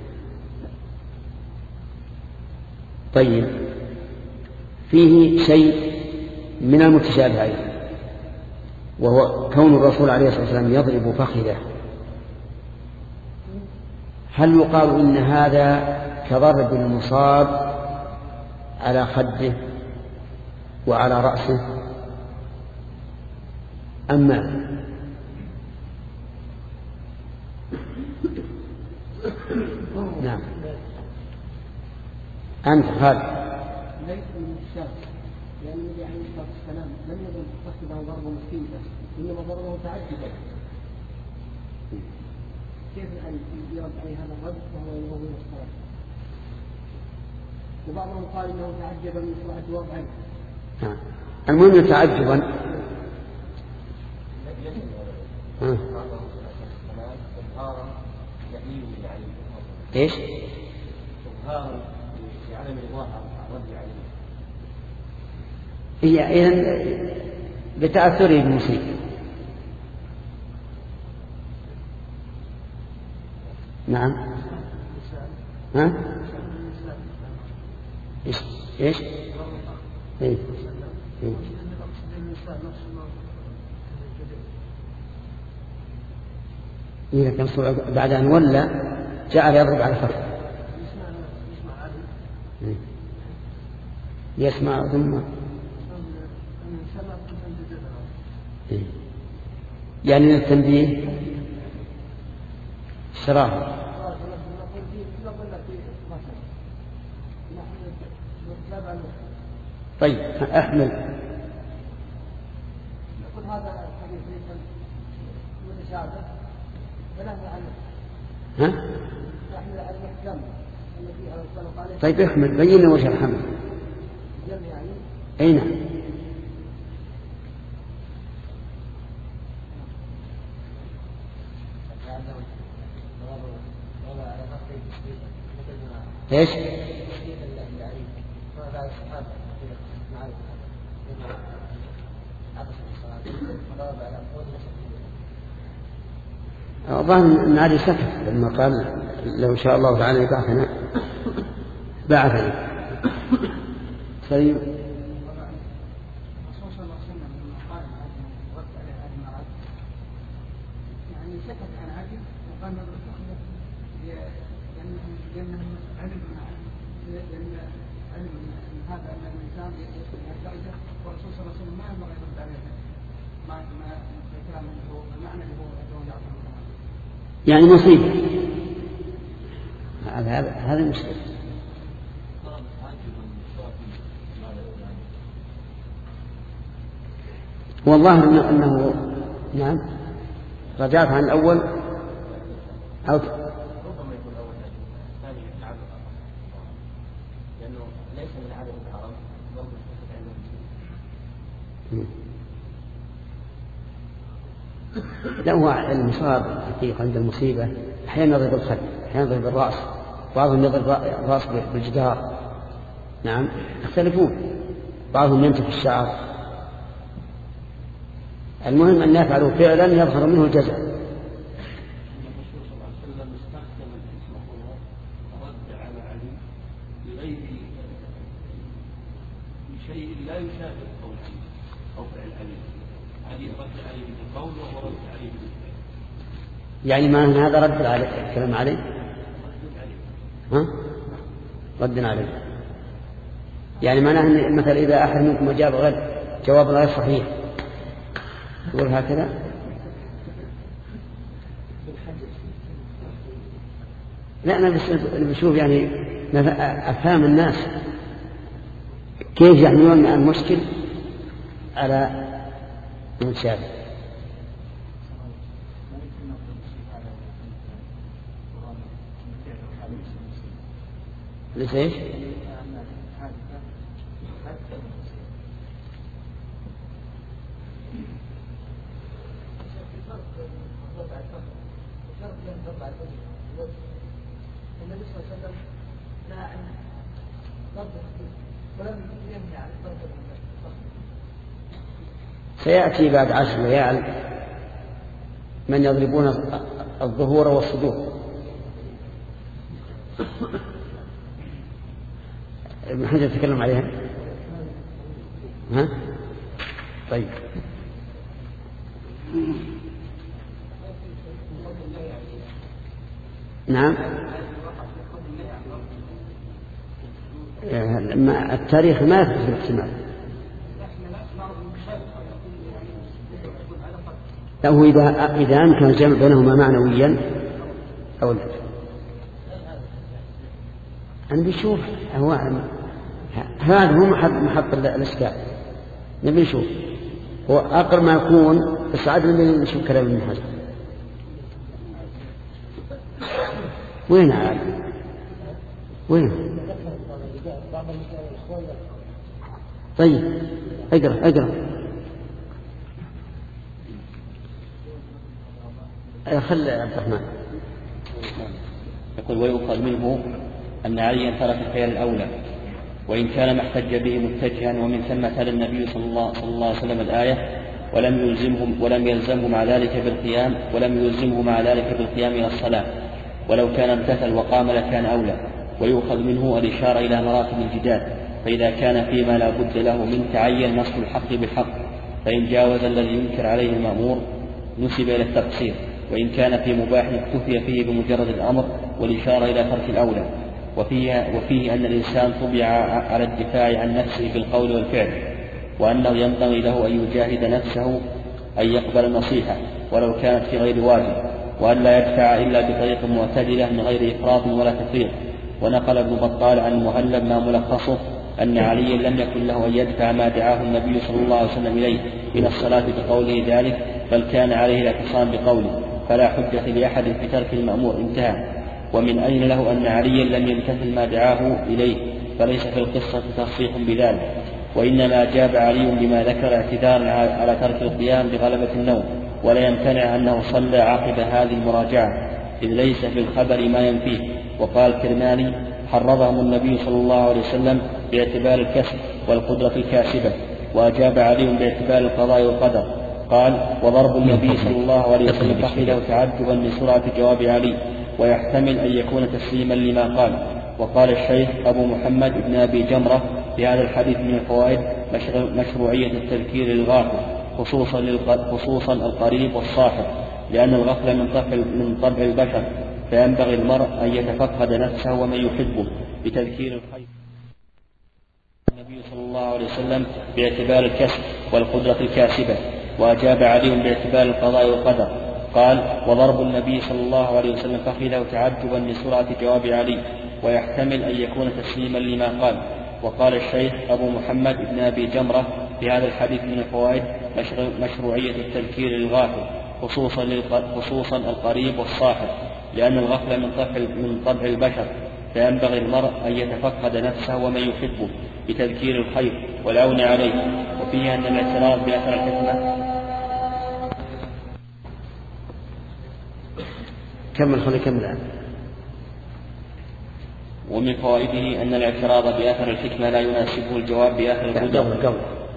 طيب، فيه شيء من المتشابهين وهو كون الرسول عليه الصلاة والسلام يضرب فخذه. هل يقال إن هذا كضرب المصاب على خده وعلى رأسه أما نعم أنت هذا ليس من الشر، لأن النبي عليه الصلاة والسلام لم يضرب فخذه ضربه مصيبة، إنما ضربه تعجبا. كيف يرد عليه هذا الرد وهو ينهى من الصلاة؟ وبعضهم قال إنه تعجب من سرعة وضعه. المهم تعجبا. ايش؟ هي إذن بتأثره بالمصيبة. نعم. ها؟ إيش؟ إيش؟ إيه؟ إيه؟ إذا كان بعد أن ولى جعل يضرب على فرق يسمع ثم إيه؟ يعني التنبيه شراه. طيب أحمل يقول هذا الحديث ليس متشابه فلا نعلم ها؟ نحمل على المحكم التي أرسل عليه. طيب احمل بين وجه الحمل. جمع يعني أي نعم. ايش؟ أظن أن علي سكت لما قال لو شاء الله تعالى يبعثنا بعثنا. طيب يعني سكت عن عدل وقال نظر الأخير لأنه علم لأن علم أن هذا أن الإنسان يصل إلى الدرجة والرسول صلى الله عليه وسلم ما ينبغي يرد عليه ما ما الكلام اللي هو المعنى اللي هو يعطيه يعني مصيبة. هذا هذا مشكلة. والله إنه, إنه نعم رجعت عن الأول أو ربما يكون أول ثاني عدد لأنه ليس من عدد الحرام برضه لا هو المصاب حقيقة عند المصيبة أحيانا يضرب الخد أحيانا يضرب الرأس بعضهم يضرب الرأس بالجدار. نعم يختلفون بعضهم ينتف الشعر. المهم أن يفعلوا فعلا يظهر منه الجزاء. الرسول صلى الله عليه وسلم استخدم الاسم هنا رد على علي بغير شيء لا يشابه قول أو فعل علي. علي رد عليه بالقول وهو رد عليه بالفعل. يعني ما هذا رد عليه الكلام عليه؟ ها؟ رد عليه. يعني معناه مثلا إذا أحد منكم أجاب غير جواب غير صحيح يقول هكذا. لا أنا بشوف يعني أفهام الناس كيف يحملون المشكل على المتشابه. ليش ايش؟ النبي صلى الله عليه وسلم نهى عن ضرب ولم ينهي عن ضرب سيأتي بعد عشر ليال من يضربون الظهور والصدور. ابن حجر تكلم عليها. ها؟ طيب نعم التاريخ ما يثبت الاحتمال. له إذا إذا أمكن الجمع بينهما معنويا أو لا. أنا بشوف هو هذا هو محط محط الإشكال. نبي نشوف هو أقرب ما يكون بس عاد نبي نشوف كلام ابن حجر وين عاد وين. طيب اقرأ اقرأ خل عبد الرحمن. يقول ويؤخذ منه أن عليا ترك الخير الأولى وإن كان ما احتج به متجها ومن ثم تلا النبي صلى الله, صلى الله عليه وسلم الآية ولم يلزمهم ولم يلزمه مع ذلك بالقيام ولم يلزمه مع ذلك بالقيام إلى الصلاة ولو كان امتثل وقام لكان أولى. ويؤخذ منه الإشارة إلى مراتب الجدال فإذا كان فيما لا بد له من تعين نص الحق بالحق، فإن جاوز الذي ينكر عليه المأمور نسب إلى التقصير، وإن كان في مباح اكتفي فيه بمجرد الأمر والإشارة إلى ترك الأولى. وفيه, وفيه أن الإنسان طبع على الدفاع عن نفسه بالقول والفعل، وأنه ينبغي له أن يجاهد نفسه أن يقبل النصيحة ولو كانت في غير واجب، وأن لا يدفع إلا بطريق معتدلة من غير إفراط ولا تفريط. ونقل ابن بطال عن المهلب ما ملخصه أن عليا لم يكن له أن يدفع ما دعاه النبي صلى الله عليه وسلم إليه من الصلاة بقوله ذلك، بل كان عليه الاعتصام بقوله، فلا حجة لأحد في ترك المأمور. انتهى. ومن أين له أن عليا لم يمتثل ما دعاه إليه؟ فليس في القصة تصريح بذلك، وإنما أجاب علي بما ذكر اعتذارا على ترك القيام بغلبة النوم، ولا يمتنع أنه صلى عقب هذه المراجعة، إذ ليس في الخبر ما ينفيه. وقال الكرماني: حرضهم النبي صلى الله عليه وسلم باعتبار الكسب والقدرة الكاسبة، وأجاب عليهم باعتبار القضاء والقدر. قال: وضرب النبي صلى الله عليه وسلم فخذه تعجبا من سرعة جواب علي، ويحتمل أن يكون تسليما لما قال. وقال الشيخ أبو محمد بن أبي جمرة في هذا الحديث من الفوائد مشروعية التذكير للغافل، خصوصا, خصوصا القريب والصاحب، لأن الغفلة من طبع, من طبع البشر، فينبغي المرء أن يتفقد نفسه ومن يحبه بتذكير الخير. النبي صلى الله عليه وسلم باعتبار الكسب والقدرة الكاسبة، وأجاب عليهم باعتبار القضاء والقدر. قال: وضرب النبي صلى الله عليه وسلم فخذه تعجبا من سرعة جواب علي، ويحتمل أن يكون تسليما لما قال. وقال الشيخ أبو محمد بن أبي جمرة في هذا الحديث من الفوائد مشروعية التذكير للغافل، خصوصا, خصوصا القريب والصاحب، لأن الغفلة من طبع, من طبع البشر، فينبغي المرء أن يتفقد نفسه ومن يحبه بتذكير الخير والعون عليه. وفيه أن الاعتراف بأثر الحكمة. كمل خلي كمل. ومن فوائده أن الاعتراض بأثر الحكمة لا يناسبه الجواب بأثر القدرة.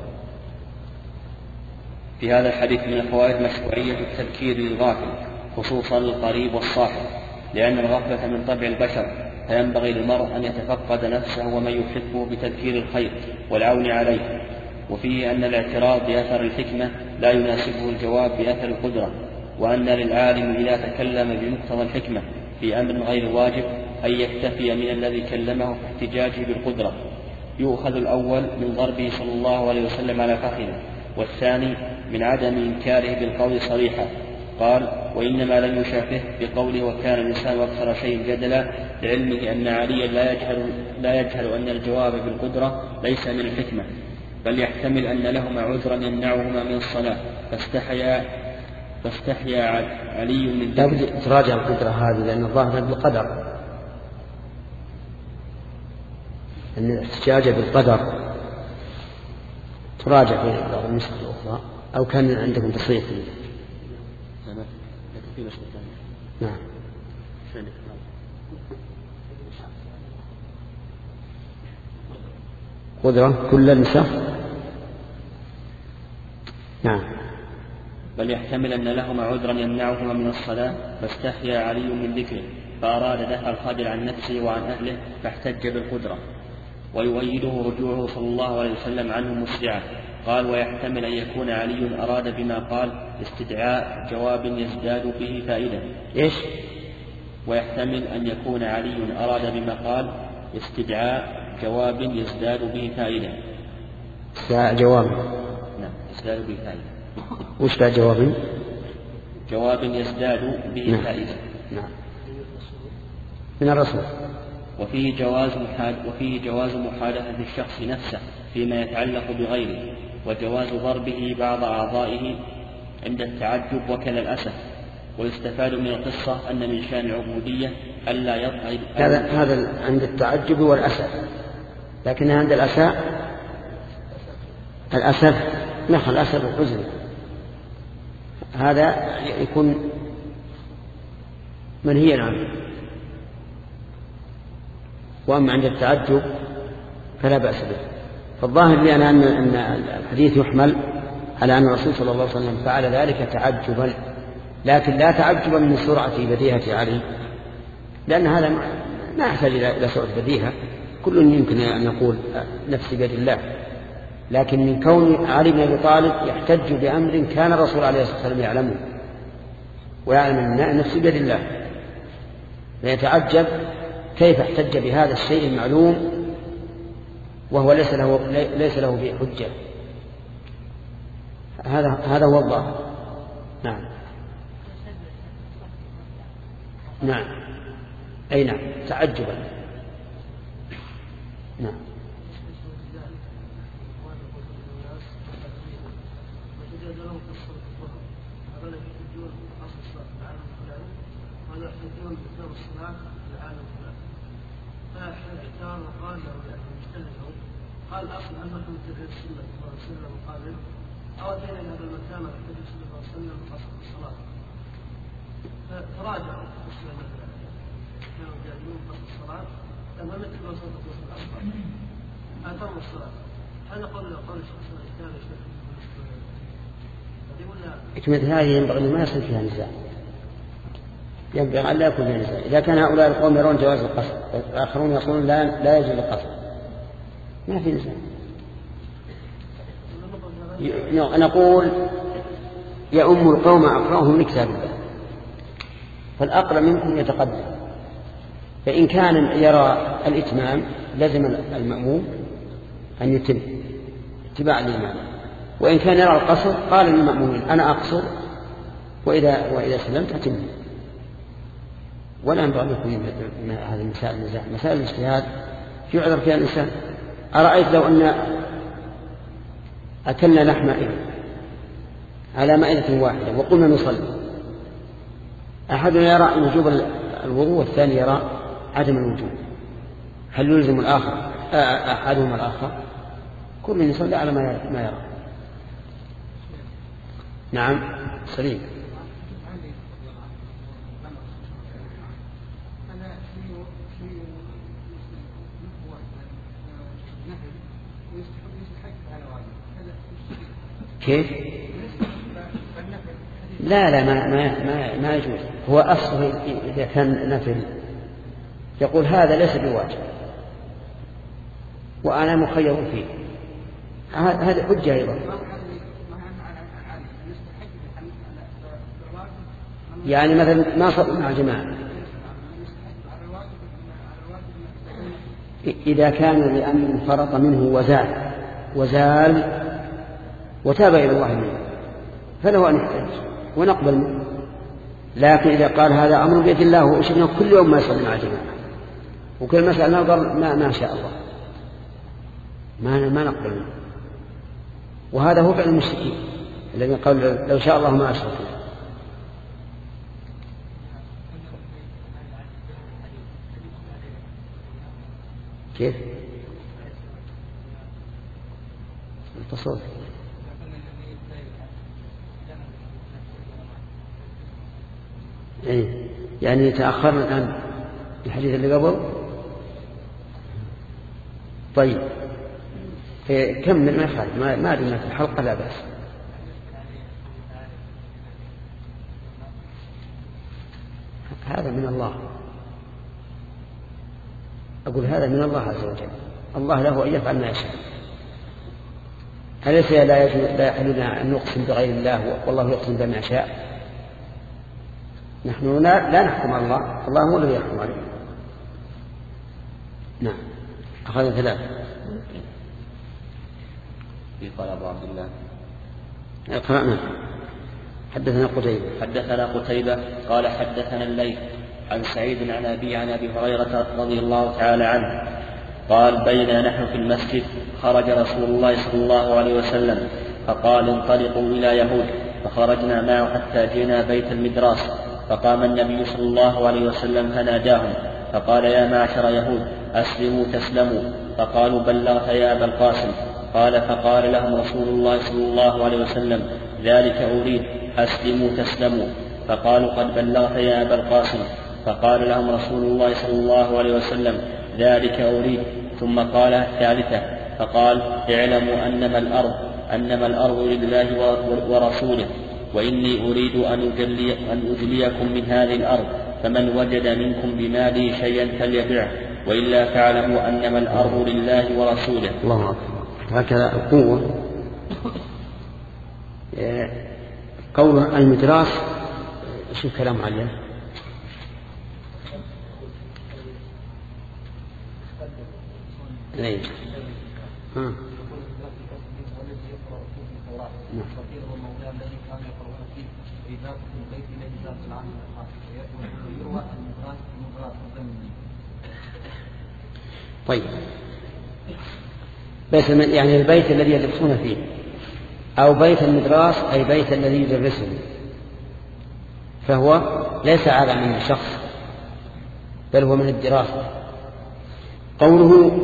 في هذا الحديث من الفوائد مشروعية التذكير للغافل، خصوصا القريب والصاحب، لأن الغفلة من طبع البشر، فينبغي للمرء أن يتفقد نفسه ومن يحبه بتذكير الخير والعون عليه. وفيه أن الاعتراض بأثر الحكمة لا يناسبه الجواب بأثر القدرة، وأن للعالم إذا تكلم بمقتضى الحكمة في أمر غير واجب أن يكتفي من الذي كلمه في احتجاجه بالقدرة. يؤخذ الأول من ضربه صلى الله عليه وسلم على فخذه، والثاني من عدم إنكاره بالقول صريحا. قال: وإنما لم يشافه بقوله وكان الإنسان أكثر شيء جدلا، لعلمه أن عليا لا يجهل, لا يجهل أن الجواب بالقدرة ليس من الحكمة، بل يحتمل أن لهما عذرا يمنعهما من الصلاة، فاستحيا فاستحيا علي من ذلك. تراجع القدرة هذه لأن الظاهر بالقدر، أن الاحتجاج بالقدر تراجع في بعض النسخ الأخرى، أو كان عندكم تصريح فيه؟ نعم. قدرة كل النسخ. نعم. بل يحتمل أن لهما عذرا يمنعهما من الصلاة، فاستحيا علي من ذكره، فأراد دفع الخجل عن نفسه وعن أهله، فاحتج بالقدرة. ويؤيده رجوعه صلى الله عليه وسلم عنه مسرعا. قال: ويحتمل أن يكون علي أراد بما قال استدعاء جواب يزداد به فائدة. إيش؟ ويحتمل أن يكون علي أراد بما قال استدعاء جواب يزداد به فائدة. استدعاء جواب. نعم، يزداد به فائدة. وش ذا جواب؟ جواب يزداد به نعم. فائدة. نعم. من الرسول. وفيه جواز وفيه جواز محادثة الشخص نفسه فيما يتعلق بغيره، وجواز ضربه بعض أعضائه عند التعجب وكذا الأسف. ويستفاد من القصة أن من شأن العبودية ألا يضعف هذا هذا عند التعجب والأسف، لكن عند الأسف الأسف نخل الأسف الحزن، هذا يكون منهيا عنه. وأما عند التعجب فلا بأس به. فالظاهر لي أنا أن الحديث يحمل على أن الرسول صلى الله عليه وسلم فعل ذلك تعجبا، لكن لا تعجبا من سرعة بديهة عليه، لأن هذا ما يحتاج إلى سرعة بديهة، كل يمكن أن يقول نفسي بيد الله، لكن من كون علي بن أبي طالب يحتج بأمر كان الرسول عليه الصلاة والسلام يعلمه ويعلم أن نفسي بيد الله، فيتعجب كيف احتج بهذا الشيء المعلوم وهو ليس له ليس له به حجة. هذا هذا هو الظاهر. نعم نعم أي نعم تعجبا. نعم قال أصل أن نحن نتبع السنة صلى الله عليه وسلم وقابل أو أتينا إلى هذا المكان نتبع السنة صلى الله عليه وسلم وقصد الصلاة فتراجعوا في السنة مثلا كانوا يجادلون قصد الصلاة لما مثل ما صدق وصل الأصغر أتموا الصلاة. هذا قول قول الشيخ صلى الله عليه وسلم مثل هذه ينبغي ما يصير فيها نزاع، ينبغي أن لا يكون فيها نزاع. إذا كان هؤلاء القوم يرون جواز القصر والآخرون يقولون لا لا يجوز القصر ما في نزاع. نقول يؤم القوم أقرأهم لكتاب الله، فالأقرأ منكم يتقدم، فإن كان يرى الإتمام لزم المأموم أن يتم اتباع الإمام، وإن كان يرى القصر قال للمأمومين أنا أقصر وإذا, وإذا سلمت أتم. ولا ينبغي أن يكون هذه المسائل النزاع، مسائل الاجتهاد يعذر فيها الإنسان. أرأيت لو أن أكلنا لحم إبل على مائدة واحدة وقلنا نصلي، أحدنا يرى وجوب الوضوء والثاني يرى عدم الوجوب، هل يلزم الآخر أحدهما الآخر؟ كل يصلي على ما يرى. نعم سليم. كيف؟ لا لا ما ما ما, ما يجوز. هو أصله إذا كان نفل يقول هذا ليس بواجب وأنا مخير فيه، هذه حجة أيضا. يعني مثلا ما صلى مع جماعة إذا كان لأمر فرط منه وزال وزال وتاب إلى الله منه فله أن يحتج ونقبل منه. لكن إذا قال هذا أمر بيد الله وأشهد كل يوم ما يصلي مع جماعة وكل مسألة نظر ما, ما شاء الله ما, ما نقبل منه. وهذا هو فعل المشركين الذين قالوا لو شاء الله ما أشركوا. كيف؟ التصور إيه؟ يعني تأخرنا الآن الحديث اللي قبل. طيب إيه كمل ما يخالف ما ما دمنا في الحلقة لا بأس. هذا من الله، أقول هذا من الله عز وجل، الله له أن يفعل ما يشاء. أليس لا يجوز لا يحلنا أن نقسم بغير الله والله يقسم بما شاء؟ نحن لا نحكم على الله، الله هو الذي يحكم عليه. نعم أخذنا ثلاثة. قال أبو عبد الله قرأنا حدثنا قتيبة حدثنا قتيبة قال حدثنا الليث عن سعيد عن أبي عن أبي هريرة رضي الله تعالى عنه قال بينا نحن في المسجد خرج رسول الله صلى الله عليه وسلم فقال انطلقوا إلى يهود، فخرجنا معه حتى جئنا بيت المدراس، فقام النبي صلى الله عليه وسلم فناداهم فقال يا معشر يهود أسلموا تسلموا، فقالوا بلغت يا أبا القاسم. قال فقال لهم رسول الله صلى الله عليه وسلم ذلك أريد أسلموا تسلموا، فقالوا قد بلغت يا أبا القاسم. فقال لهم رسول الله صلى الله عليه وسلم ذلك أريد. ثم قال الثالثة فقال اعلموا أنما الأرض أنما الأرض لله ورسوله، وإني أريد أن أجلي أن أجليكم من هذه الأرض، فمن وجد منكم بماله شيئا فليبعه وإلا فاعلموا أنما الأرض لله ورسوله. الله أكبر. هكذا القوة. قول المدراس شو كلام عليه؟ ليه؟ ها. طيب بيت يعني البيت الذي يدرسون فيه أو بيت المدراس أي بيت الذي يدرسه، فهو ليس هذا من الشخص بل هو من الدراسة. قوله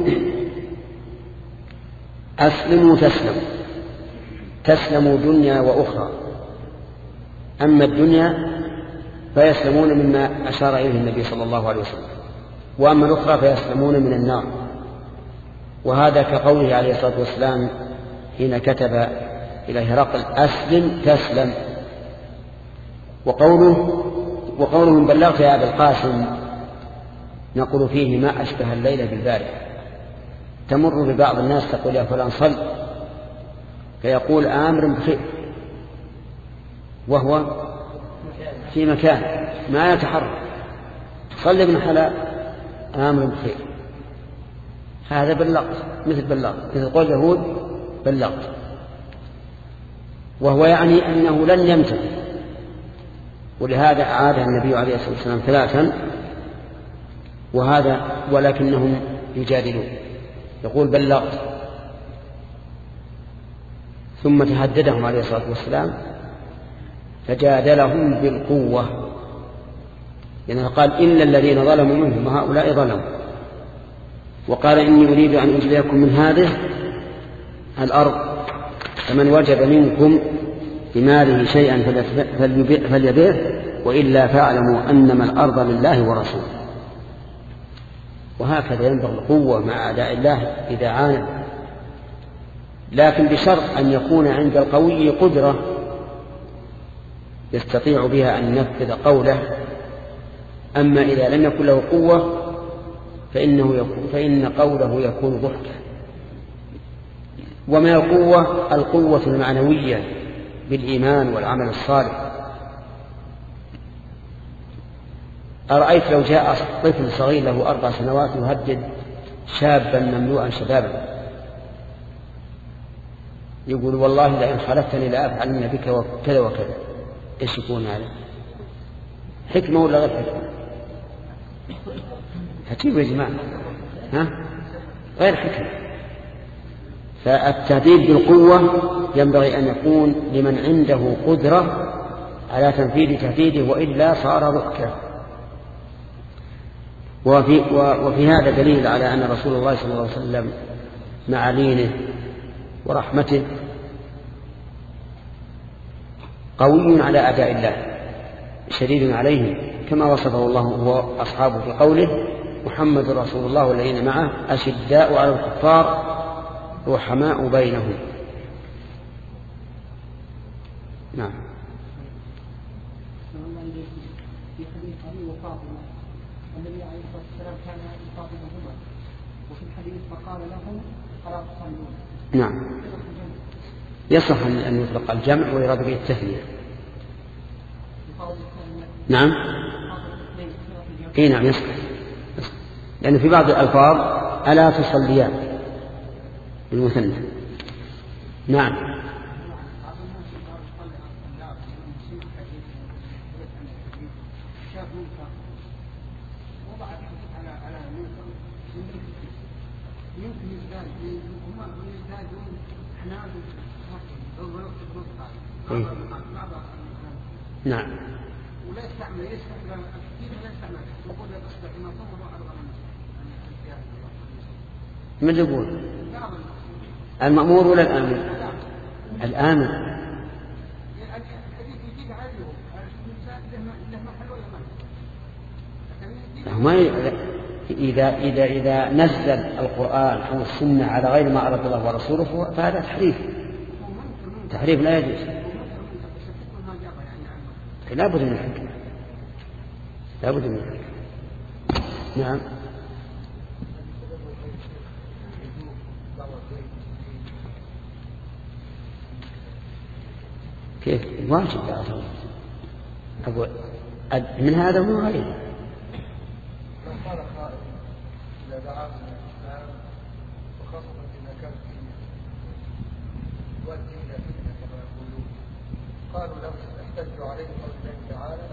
أسلموا تسلموا، تسلموا دنيا وأخرى. أما الدنيا فيسلمون مما أشار إليه النبي صلى الله عليه وسلم، وأما الأخرى فيسلمون من النار. وهذا كقوله عليه الصلاة والسلام حين كتب إلى هرقل أسلم تسلم. وقوله وقولهم بلغت يا أبا القاسم نقول فيه ما أشبه الليل بالبارحة. تمر ببعض الناس تقول يا فلان صل، فيقول آمر بخير وهو في مكان ما يتحرك، صل ابن حلال آمر بخير. هذا بلغت مثل بلغت مثل قول يهود بلغت، وهو يعني أنه لن يمتثل. ولهذا عاد النبي عليه الصلاة والسلام ثلاثا وهذا ولكنهم يجادلون، يقول بلغت، ثم تهددهم عليه الصلاة والسلام فجادلهم بالقوة، لأنه قال إلا الذين ظلموا منهم وهؤلاء ظلموا، وقال إني أريد أن أجليكم من هذه الأرض فمن وجد منكم بماله شيئا فليبيعه وإلا فاعلموا أنما الأرض لله ورسوله. وهكذا ينبغي القوة مع أعداء الله إذا عاند، لكن بشرط أن يكون عند القوي قدرة يستطيع بها أن ينفذ قوله. أما إذا لم يكن له قوة فإنه يكون فإن قوله يكون ضحكا. ومن القوة القوة المعنوية بالإيمان والعمل الصالح. أرأيت لو جاء طفل صغير له أربع سنوات يهدد شابا مملوءا شبابا يقول والله لئن خلفتني لأفعلن بك وكذا وكذا، إيش يكون هذا؟ حكمة ولا غير حكمة؟ حكيم يا جماعة، ها؟ غير حكمة. فالتهديد بالقوة ينبغي أن يكون لمن عنده قدرة على تنفيذ تهديده، وإلا صار ضحكا. وفي, وفي هذا دليل على أن رسول الله صلى الله عليه وسلم مع لينه ورحمته قوي على أعداء الله شديد عليهم، كما وصفه الله هو أصحابه في قوله محمد رسول الله والذين معه أشداء على الكفار رحماء بينهم. نعم. في حديث علي وفاطمة النبي عليه الصلاة والسلام كان يخاطبهما، وفي الحديث فقال لهم ألا تصلون. نعم. يصح أن يطلق الجمع ويراد به التثنية. نعم. اي نعم يصح، لأن في بعض الألفاظ ألا تصليان بالمثنى. نعم. إيه؟ نعم. ولا يستعمل يستعمل كثير لا يستعمل يقول يصدق ما صوره أرغب من يقول المأمور ولا الآمن؟ الآمن. ما إذا إذا إذا نزل القرآن أو السنة على غير ما أراد الله ورسوله فهذا تحريف. تحريف لا يجوز. لا بد من الحكمة، لا بد من الحكمة. نعم. كيف واجب بعده أقول من هذا ومن غيره. لو قال قائل إذا دعاه من الإسلام وخاصة إذا كان فيه يؤدي إلى فتنة كما يقولون قالوا لو احتجوا عليه قول الله تعالى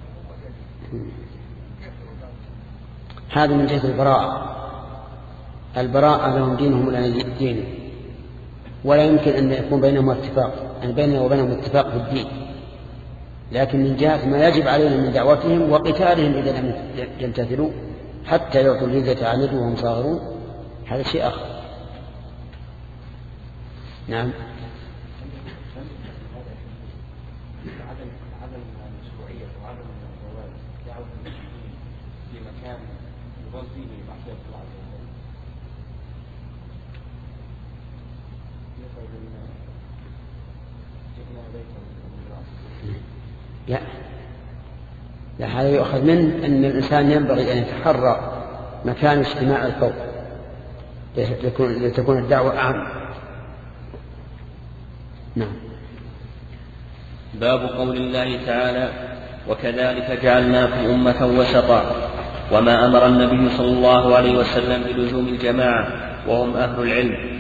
كيف هذا من جهة البراءة. البراءة لهم دينهم ولا دينه، ولا يمكن أن يكون بينهم اتفاق، يعني بيننا وبينهم اتفاق في الدين، لكن من جهة ما يجب علينا من دعوتهم وقتالهم إذا لم يمتثلوا حتى يعطوا الجزية عن يد وهم صاغرون، هذا شيء آخر. نعم. لا لا هذا يؤخذ منه أن الإنسان ينبغي أن يتحرى مكان اجتماع القوم لتكون الدعوة أعم. نعم. باب قول الله تعالى وكذلك جعلناكم أمة وسطا، وما أمر النبي صلى الله عليه وسلم بلزوم الجماعة وهم أهل العلم.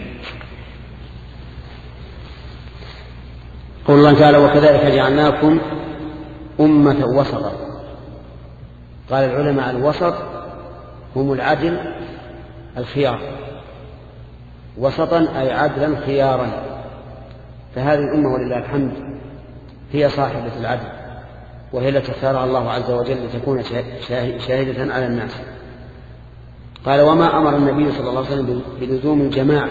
قول الله تعالى وكذلك جعلناكم أمة وسطا. قال العلماء الوسط هم العدل الخيار، وسطا أي عدلا خيارا، فهذه الأمة ولله الحمد هي صاحبة العدل، وهي التي اختارها الله عز وجل لتكون شاهدة على الناس. قال وما أمر النبي صلى الله عليه وسلم بلزوم الجماعة.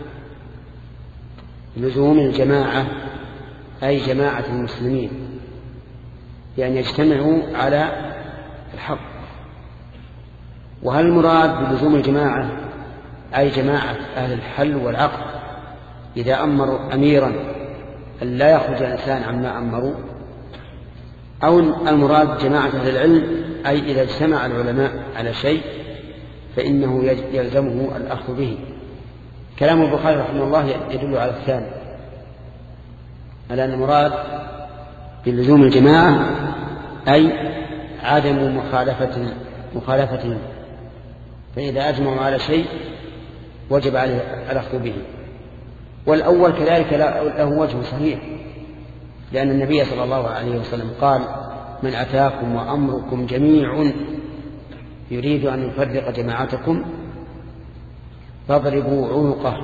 لزوم الجماعة أي جماعة المسلمين، بأن يجتمعوا على الحق. وهل المراد بلزوم الجماعة أي جماعة أهل الحل والعقد إذا أمروا أميرا أن لا يخرج الإنسان عما أمروا، أو المراد جماعة أهل العلم أي إذا اجتمع العلماء على شيء فإنه يلزمه الأخذ به. كلام البخاري رحمه الله يدل على الثاني، على أن المراد بلزوم الجماعة أي عدم مخالفة مخالفتهم، فإذا أجمعوا على شيء وجب عليه الأخذ به. والأول كذلك له وجه صحيح، لأن النبي صلى الله عليه وسلم قال من أتاكم وأمركم جميع يريد أن يفرق جماعتكم فاضربوا عنقه.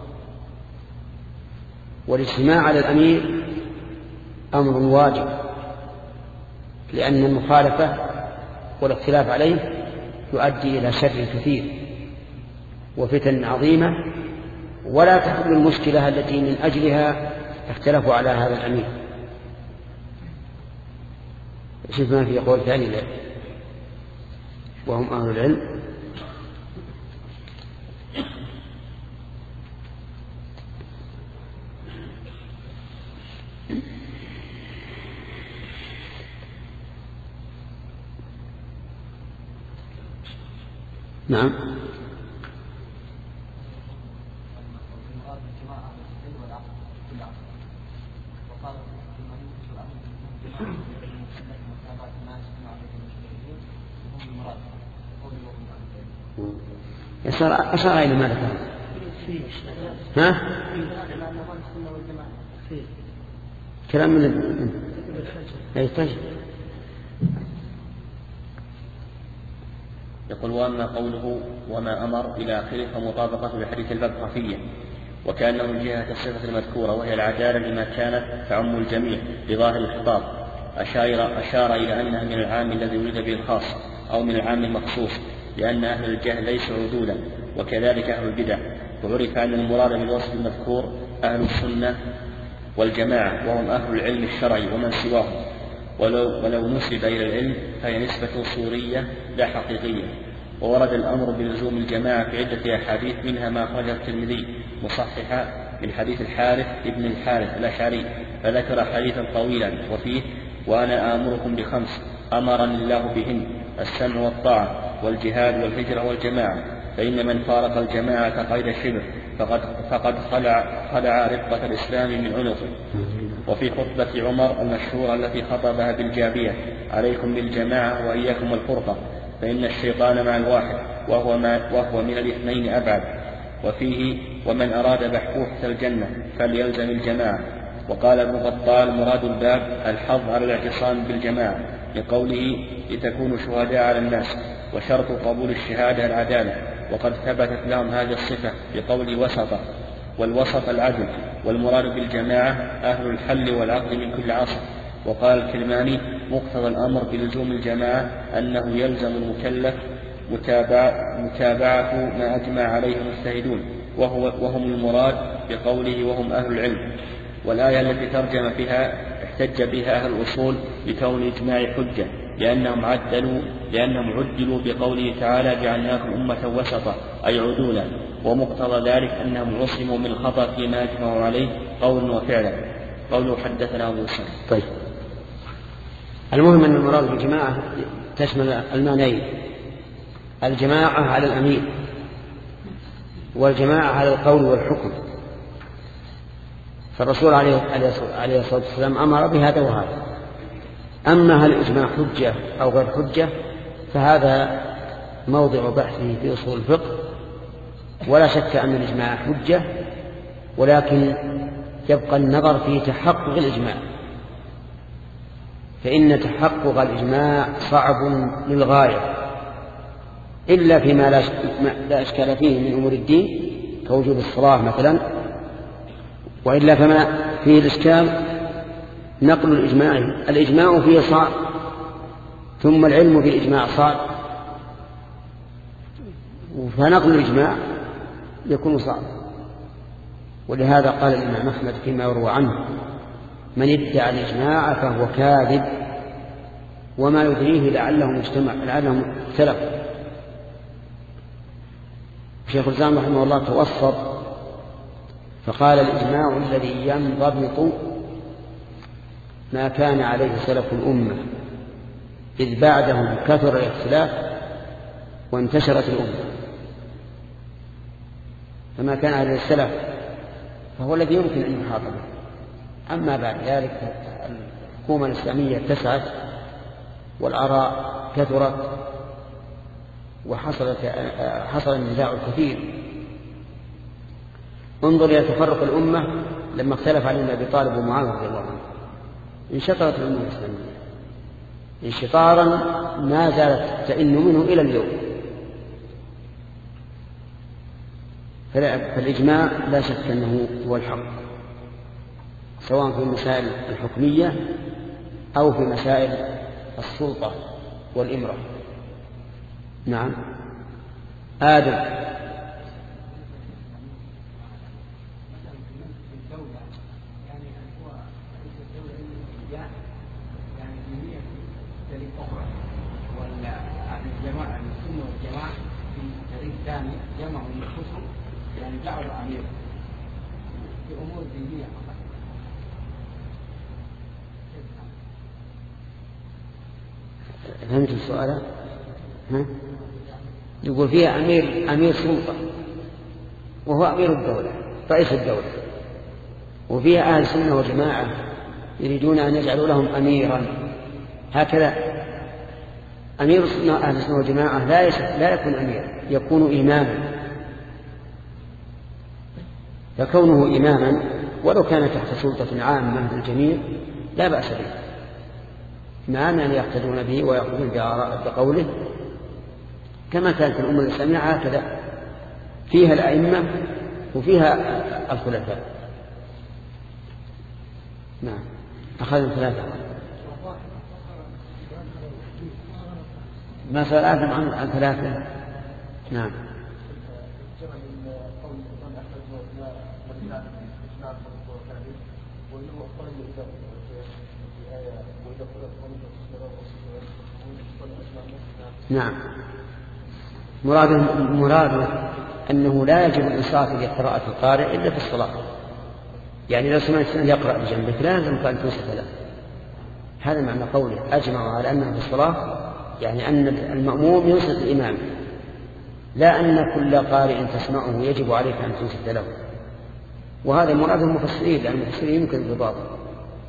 والاجتماع على الأمير أمر واجب، لأن المخالفة والاختلاف عليه يؤدي إلى شر كثير وفتن عظيمة، ولا تحل المشكلة التي من أجلها اختلفوا على هذا الأمير. شفنا في قول ثاني وهم أهل العلم. نعم. أشار إلى ما ذكر. ها؟ كلام من أي طيب. يقول وأما قوله وما أمر إلى آخره فمطابقته لحديث الباب خفية، وكأنه من جهة الصفة المذكورة وهي العدالة لما كانت تعم الجميع بظاهر الخطاب، أشار, أشار إلى أنها من العام الذي ولد به الخاص أو من العام المخصوص، لأن أهل الجهل ليسوا عدولا، وكذلك أهل البدع. وعرف أن المراد بالوصف المذكور أهل السنة والجماعة وهم أهل العلم الشرعي ومن سواهم، ولو, ولو نسب إلى العلم فهي نسبة صورية لا حقيقية. وورد الأمر بلزوم الجماعة في عدة أحاديث، منها ما أخرجه الترمذي مصححا من حديث الحارث ابن الحارث الأشعري، فذكر حديثا طويلا وفيه وأنا آمركم بخمس أمرني الله بهن: السمع والطاعة والجهاد والهجرة والجماعة، فإن من فارق الجماعة قيد الشبر فقد, فقد خلع, خلع رقة الإسلام من عنقه. وفي خطبة عمر المشهورة التي خطبها بالجابية: عليكم بالجماعة وإياكم الفرقة، فإن الشيطان مع الواحد وهو, ما وهو من الاثنين أبعد. وفيه: ومن أراد بحبوحة الجنة فليلزم الجماعة. وقال ابن بطال: مراد الباب الحظ على الاعتصام بالجماعة، لقوله: لتكونوا شهداء على الناس، وشرط قبول الشهادة العدالة، وقد ثبتت لهم هذه الصفة بقول وسطة، والوسط العدل، والمراد بالجماعة أهل الحل والعقد من كل عصر. وقال الكرماني: مقتضى الأمر بلزوم الجماعة أنه يلزم المكلف متابعة, متابعة ما أجمع عليه المجتهدون، وهو وهم المراد بقوله وهم أهل العلم. والآية التي ترجم فيها احتج بها أهل الأصول بكون إجماع حجة، لأنهم عدلوا لأنهم عدلوا بقوله تعالى: جعلناكم أمة وسطا، أي عدولا. ومقتضى ذلك أنهم عصموا من الخطأ فيما أجمعوا عليه قولا وفعلا. قوله حدثنا أبو سعيد. طيب، المهم أن المراد بالجماعة تشمل المعنيين: الجماعة على الأمير، والجماعة على القول والحكم. فالرسول عليه الصلاة والسلام أمر بهذا وهذا. أما هل الإجماع حجة أو غير حجة فهذا موضع بحثه في أصول الفقه، ولا شك أن الإجماع حجة، ولكن يبقى النظر في تحقق الإجماع، فإن تحقق الإجماع صعب للغاية، إلا فيما لا إشكال فيه من أمور الدين كوجوب الصلاة مثلا، وإلا فما فيه الإشكال نقل الإجماع. الإجماع فيه صعب، ثم العلم بالإجماع صعب، فنقل الإجماع يكون صعب. ولهذا قال الإمام أحمد فيما يروى عنه: من ادعى الإجماع فهو كاذب، وما يدريه لعلهم اجتمع لعلهم اختلف. شيخ الإسلام رحمه الله توسط فقال: الإجماع الذي ينضبط ما كان عليه سلف الأمة، إذ بعدهم كثر الاختلاف وانتشرت الأمة. فما كان عليه السلف فهو الذي يمكن أن يحاط به. أما بعد ذلك الحكومة الإسلامية اتسعت والآراء كثرت وحصلت حصل النزاع الكثير. انظر إلى تفرق الأمة لما اختلف علينا أبي طالب ومعاوية رضي الله عنه، انشطرت الأمة الإسلامية انشطارا ما زالت تئن منه إلى اليوم. فالإجماع لا شك أنه هو الحق، سواء في المسائل الحكمية أو في مسائل السلطة والإمرة. نعم. آدم. الجماعة السنة والجماعة في طريق ثاني جمعوا النفوس، يعني جعلوا أمير في أمور دينية فقط. فهمت السؤال؟ ها؟ يقول فيها أمير أمير سلطة وهو أمير الدولة رئيس الدولة، وفيها أهل سنة وجماعة يريدون أن يجعلوا لهم أميرا. هكذا أمير أهل السنة والجماعة لا لا يكون أمير، يكون إماما. فكونه إماما ولو كان تحت سلطة عامة للجميع لا بأس به، مع أن يقتدون به ويأخذون بقوله، كما كانت الأمة الإسلامية هكذا، فيها الأئمة وفيها الخلفاء. نعم. أخذنا ثلاثة. ما سأل آدم عن, عن ثلاثة. نعم. نعم. مراده مراده أنه لا يجب الإنصات لقراءة القارئ إلا في الصلاة. يعني لو سمعت أن يقرأ بجنبك لا يلزمك أن تنصت له. هذا معنى قوله أجمعوا على أنه في الصلاة، يعني أن المأموم ينصت الإمام، لا أن كل قارئ تسمعه يجب عليك أن تنصت له. وهذا مراد المفسرين، لأن المفسرين يمكن الضباط.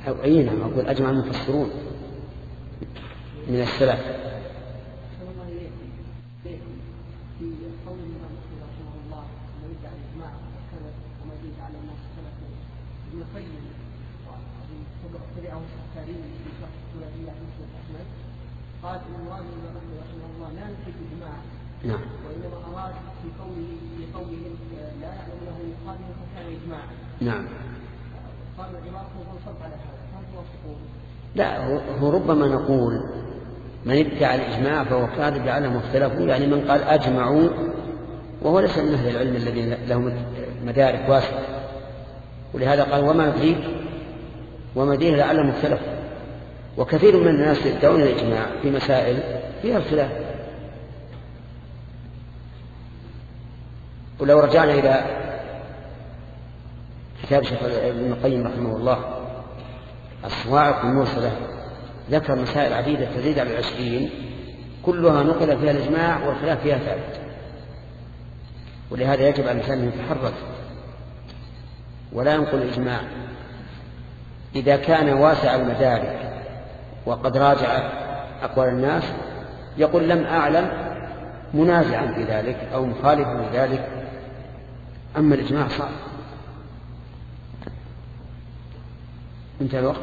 أو أي نعم أقول أجمع المفسرون من السلف. قال إن المراد من رحمه الله لا نفيد الإجماع، نعم، وإنما أراد في قوله في قوله لا يعلم له مقابل فكان إجماعا. نعم. قال العبارة منصب على هذا، هل توافقون؟ لا، هو ربما نقول من ادعى الإجماع فهو كاذب لعلهم اختلفوا، يعني من قال أجمعوا وهو ليس من أهل العلم الذين لهم مدارك واسعة، ولهذا قال وما يدريك وما يدريه لعلهم اختلفوا. وكثير من الناس يدعون الإجماع في مسائل فيها اختلاف. ولو رجعنا إلى كتاب شيخ ابن القيم رحمه الله الصواعق المرسلة ذكر مسائل عديدة تزيد على العشرين كلها نقل فيها الإجماع والخلاف فيها ثابت. ولهذا يجب على الإنسان أن يتحرك ولا ينقل الإجماع إذا كان واسع المدارك وقد راجع أقوال الناس، يقول لم أعلم منازعا في ذلك أو مخالفا في ذلك. أما الإجماع صعب. انتهى الوقت.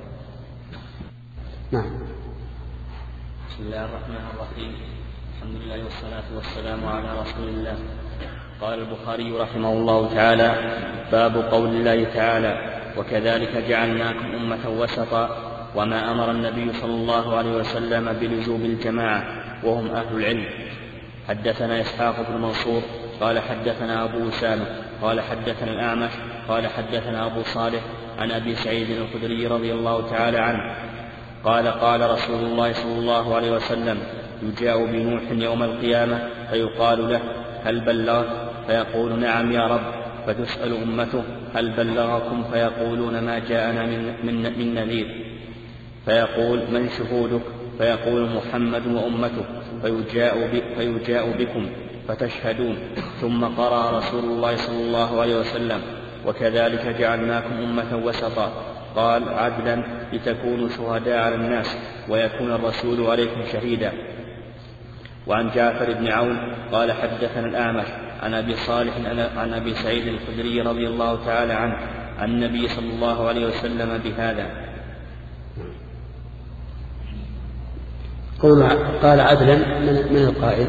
نعم. بسم الله الرحمن الرحيم. الحمد لله والصلاة والسلام على رسول الله. قال البخاري رحمه الله تعالى: باب قول الله تعالى: وكذلك جعلناكم أمة وسطا. وما أمر النبي صلى الله عليه وسلم بلزوم الجماعة وهم أهل العلم. حدثنا إسحاق بن منصور قال حدثنا أبو أسامة قال حدثنا الأعمش قال حدثنا أبو صالح عن أبي سعيد الخدري رضي الله تعالى عنه قال قال رسول الله صلى الله عليه وسلم: يجاء بنوح يوم القيامة فيقال له: هل بلغ؟ فيقول: نعم يا رب. فتسأل أمته: هل بلغكم؟ فيقولون: ما جاءنا من, من, من نذير. فيقول: من شهودك؟ فيقول: محمد وأمته. فيجاء, فيجاء بكم فتشهدون. ثم قرأ رسول الله صلى الله عليه وسلم: وكذلك جعلناكم أمة وسطا. قال: عدلا لتكونوا شهداء على الناس ويكون الرسول عليكم شهيدا. وعن جعفر بن عون قال حدثنا الأعمش عن أبي صالح عن أبي سعيد الخدري رضي الله تعالى عنه عن النبي صلى الله عليه وسلم بهذا. قال عدلا من القائل؟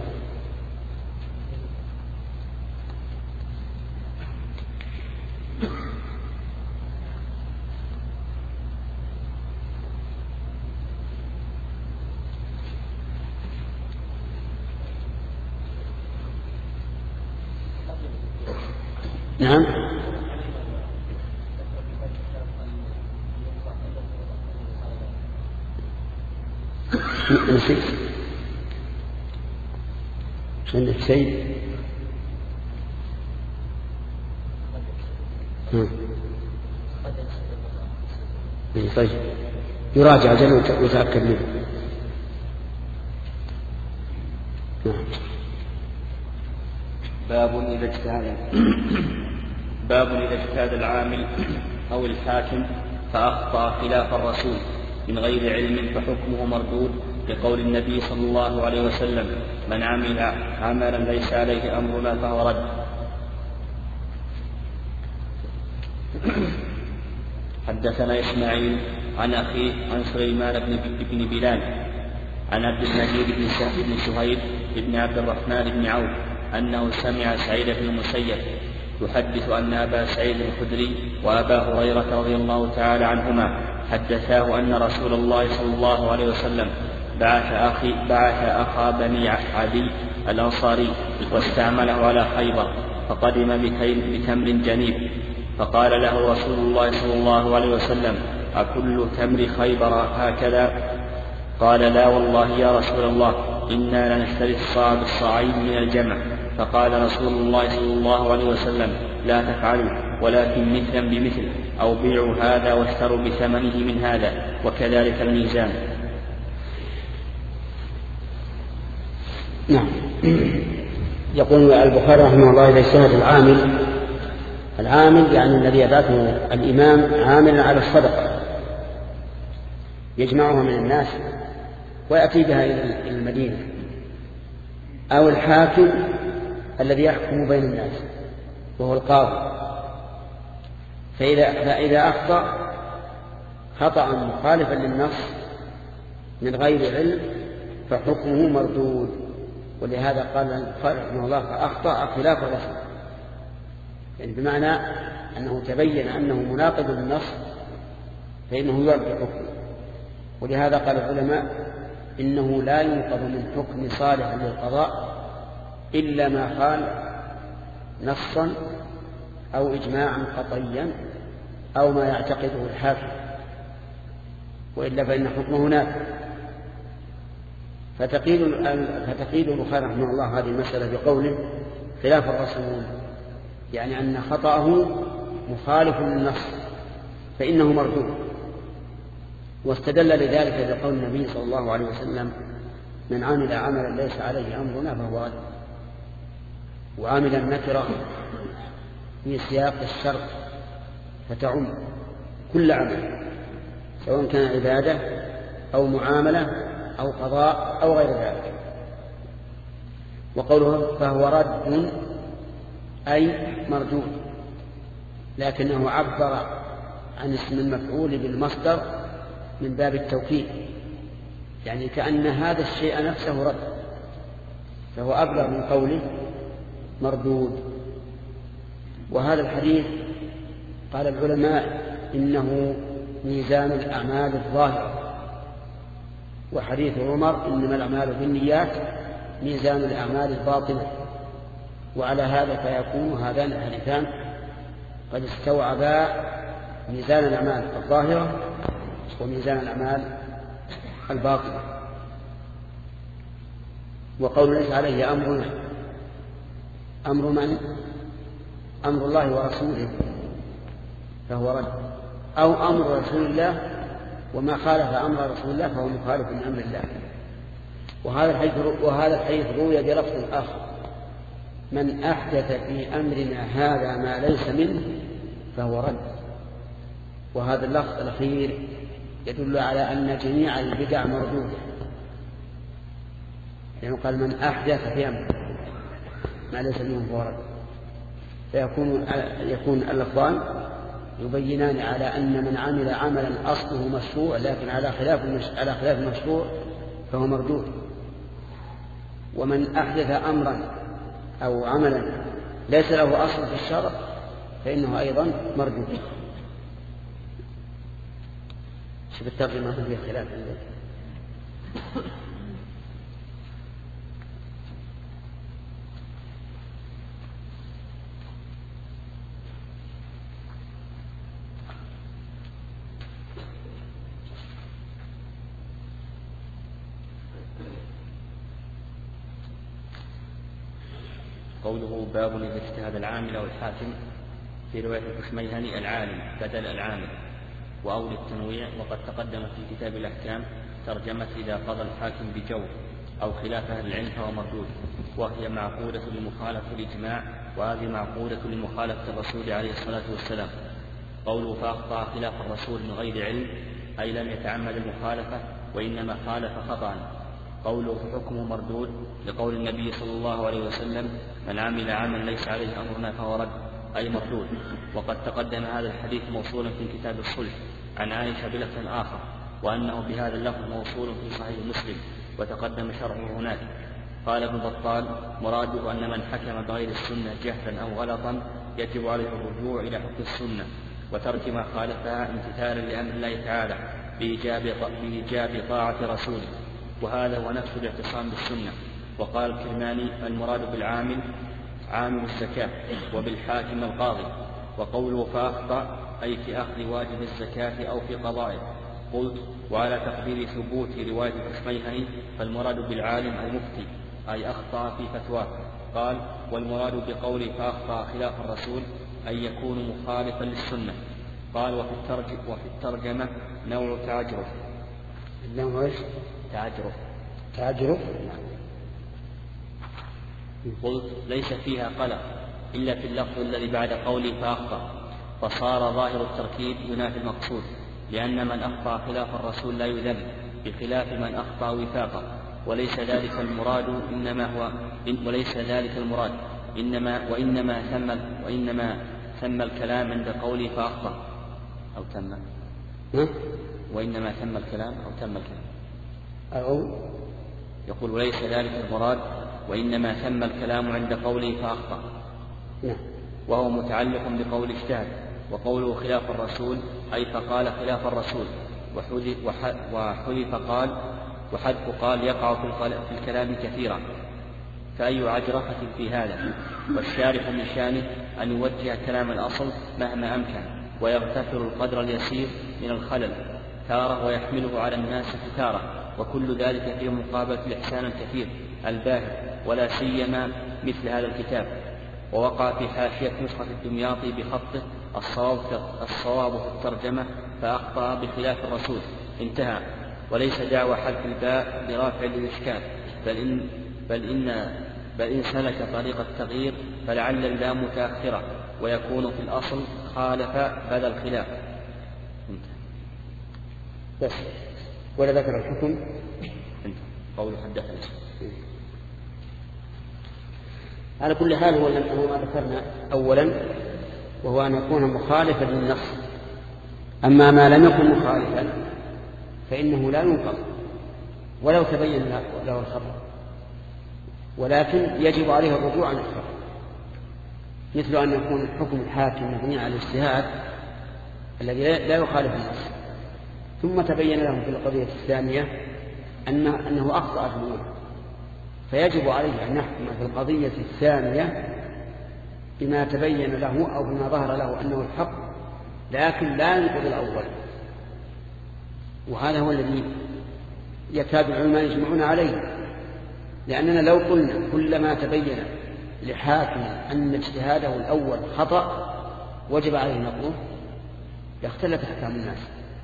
نعم. نسيت. عندك شيء؟ طيب يراجع جل ويتأكد منه. نعم. باب إذا اجتهد باب إذا اجتهد العامل أو الحاكم فأخطأ خلاف الرسول من غير علم فحكمه مردود، لقول النبي صلى الله عليه وسلم: من عمل عملا ليس عليه أمرنا فهو رد. حدثنا إسماعيل عن أخيه عن سليمان بن بلال عن عبد المجيد بن سهيل بن عبد الرحمن بن عوف أنه سمع سعيد بن المسيب يحدث أن أبا سعيد الخدري وأبا هريرة رضي الله تعالى عنهما حدثاه أن رسول الله صلى الله عليه وسلم بعث أخي بعث أخا بني عدي الأنصاري واستعمله على خيبر، فقدم بتمر جنيب، فقال له رسول الله صلى الله عليه وسلم: أكل تمر خيبر هكذا؟ قال: لا والله يا رسول الله، إنا لنشتري الصاع بالصاعين من الجمع. فقال رسول الله صلى الله عليه وسلم: لا تفعلوا، ولكن مثلا بمثل، أو بيعوا هذا واشتروا بثمنه من هذا، وكذلك الميزان. نعم. يقول البخاري رحمه الله: إذا اجتهد العامل، العامل يعني الذي يبعثه الإمام عاملا على الصدقة يجمعها من الناس ويأتي بها إلى المدينة، أو الحاكم الذي يحكم بين الناس وهو القاضي، فإذا, فإذا أخطأ خطأ مخالفا للنص من غير علم فحكمه مردود. ولهذا قال البخاري رحمه الله فأخطأ خلاف الرسول، يعني بمعنى أنه تبين أنه مناقض للنص فإنه يرد حكمه. ولهذا قال العلماء إنه لا ينقض من حكم صالح للقضاء إلا ما خال نصا أو إجماعا قطعيا أو ما يعتقده الحاكم، وإلا فإن حكمه نافذ. فتقيل فتقيل البخاري رحمه الله هذه المسألة بقوله خلاف الرسول، يعني أن خطأه مخالف للنص فإنه مردود. واستدل لذلك بقول النبي صلى الله عليه وسلم من عمل عملا ليس عليه أمرنا فهو رد. وعمل النكرة في سياق الشرط فتعم كل عمل سواء كان عبادة أو معاملة أو قضاء أو غير ذلك. وقوله فهو رد أي مردود، لكنه عبر عن اسم المفعول بالمصدر من باب التوكيد، يعني كأن هذا الشيء نفسه رد، فهو أبلغ من قوله مردود. وهذا الحديث قال العلماء إنه ميزان الأعمال الظاهرة، وحديث عمر إنما الأعمال بالنيات ميزان الأعمال الباطنة. وعلى هذا فيكون هذان الحديثان قد استوعبا ميزان الأعمال الظاهرة وميزان الأعمال الباطنة. وقول ليس عليه أمرنا أمر من؟ أمر الله ورسوله فهو رد، أو أمر رسول الله وما خالف أمر رسول الله فهو مخالف من أمر الله. وهذا الحديث وهذا الحديث روي بلفظ آخر من أحدث في أمرنا هذا ما ليس منه فهو رد. وهذا اللفظ الأخير يدل على أن جميع البدع مردودة، لأنه قال من أحدث في أمر ما ليس منه فهو رد. فيكون يكون اللفظان يبينان على أن من عمل عملا أصله مشروع لكن على خلاف على خلاف المشروع فهو مردود، ومن أحدث أمرا أو عملا ليس له أصل في الشرع فإنه أيضا مردود. شوف الترجمة فيها خلاف عندك. قوله باب إذا اجتهد العامل أو الحاكم في رواية الكشميهني العالم بدل العامل وأول التنويع. وقد تقدم في كتاب الأحكام ترجمة إذا قضى الحاكم بجور أو خلاف أهل العلم فهو مردود، وهي معقولة لمخالفة الإجماع، وهذه معقولة لمخالفة الرسول عليه الصلاة والسلام. قوله فأخطأ خلاف الرسول من غير علم أي لم يتعمد المخالفة وإنما خالف خطأ. قوله فحكمه مردود لقول النبي صلى الله عليه وسلم من عمل عملا ليس عليه أمرنا فهو رد أي مردود. وقد تقدم هذا الحديث موصولا في كتاب الصلح عن عائشة بلفظ آخر، وأنه بهذا اللفظ موصول في صحيح مسلم وتقدم شرحه هناك. قال ابن بطال مراده أن من حكم بغير السنة جهلا أو غلطا يجب عليه الرجوع إلى حكم السنة وترك ما خالفها امتثالا لأمر الله تعالى بإيجاب طاعة رسوله، وهذا هو نفس الاعتصام بالسنة. وقال الكرماني المراد بالعامل عامل الزكاة وبالحاكم القاضي. وقوله فأخطأ أي في أخذ واجب الزكاة أو في قضائه. قلت وعلى تقدير ثبوت رواية الكشميهني فالمراد بالعالم المفتي أي أخطأ في فتواه. قال والمراد بقوله فأخطأ خلاف الرسول أن يكون مخالفا للسنة. قال وفي, الترج وفي الترجمة نوع تعجرف. النوع ايش؟ تعجرف. تعجرف. قلت ليس فيها قلق إلا في اللفظ الذي بعد قوله فأخطأ، فصار ظاهر التركيب ينافي المقصود، لأن من أخطأ خلاف الرسول لا يذم بخلاف من أخطأ وفاقا، وليس ذلك المراد إنما هو وليس ذلك المراد إنما وإنما ثم وإنما ثم الكلام عند قوله فأخطأ أو تم وإنما ثم الكلام أو تم الكلام أو يقول وليس ذلك المراد وإنما ثم الكلام عند قوله فأخطأ، وهو متعلق بقول اجتهد، وقوله خلاف الرسول أي فقال خلاف الرسول، وحذف قال وحذف قال يقع في الكلام كثيرا، فأي عجرفة في هذا. والشارح من شانه أن يوجه كلام الأصل مهما أمكن ويغتفر القدر اليسير من الخلل تارة ويحمله على الناس تارة، وكل ذلك في مقابلة الإحسان الكثير الباهر، ولا سيما مثل هذا الكتاب. ووقع في حاشية نسخة الدمياطي بخطه الصواب الصواب في الترجمة فأخطأ بخلاف الرسول انتهى. وليس دعوى حذف الباء لرافع الإشكال، بل إن بل إن بل إن سلك طريق التغيير فلعل اللام متأخرة ويكون في الأصل خالف بدل الخلاف. بس ولا ذكر الحكم قول حدثنا. على كل حال هو ما ذكرنا أولا، وهو أن يكون مخالفا للنص. أما ما لم يكن مخالفا فإنه لا ينقض ولو تبين له الخطأ، ولكن يجب عليه الرجوع عن الخطأ، مثل أن يكون حكم الحاكم مبني على الاجتهاد الذي لا يخالف النص، ثم تبين له في القضية الثانية أنه, أنه أخطأ في الأولى، فيجب عليه أن يحكم في القضية الثانية بما تبين له أو بما ظهر له أنه الحق، لكن لا ينقض الأول. وهذا هو الذي يكاد العلماء يجمعون عليه، لأننا لو قلنا كلما تبين لحاكم أن اجتهاده الأول خطأ وجب عليه نقضه لاختلف أحكام الناس.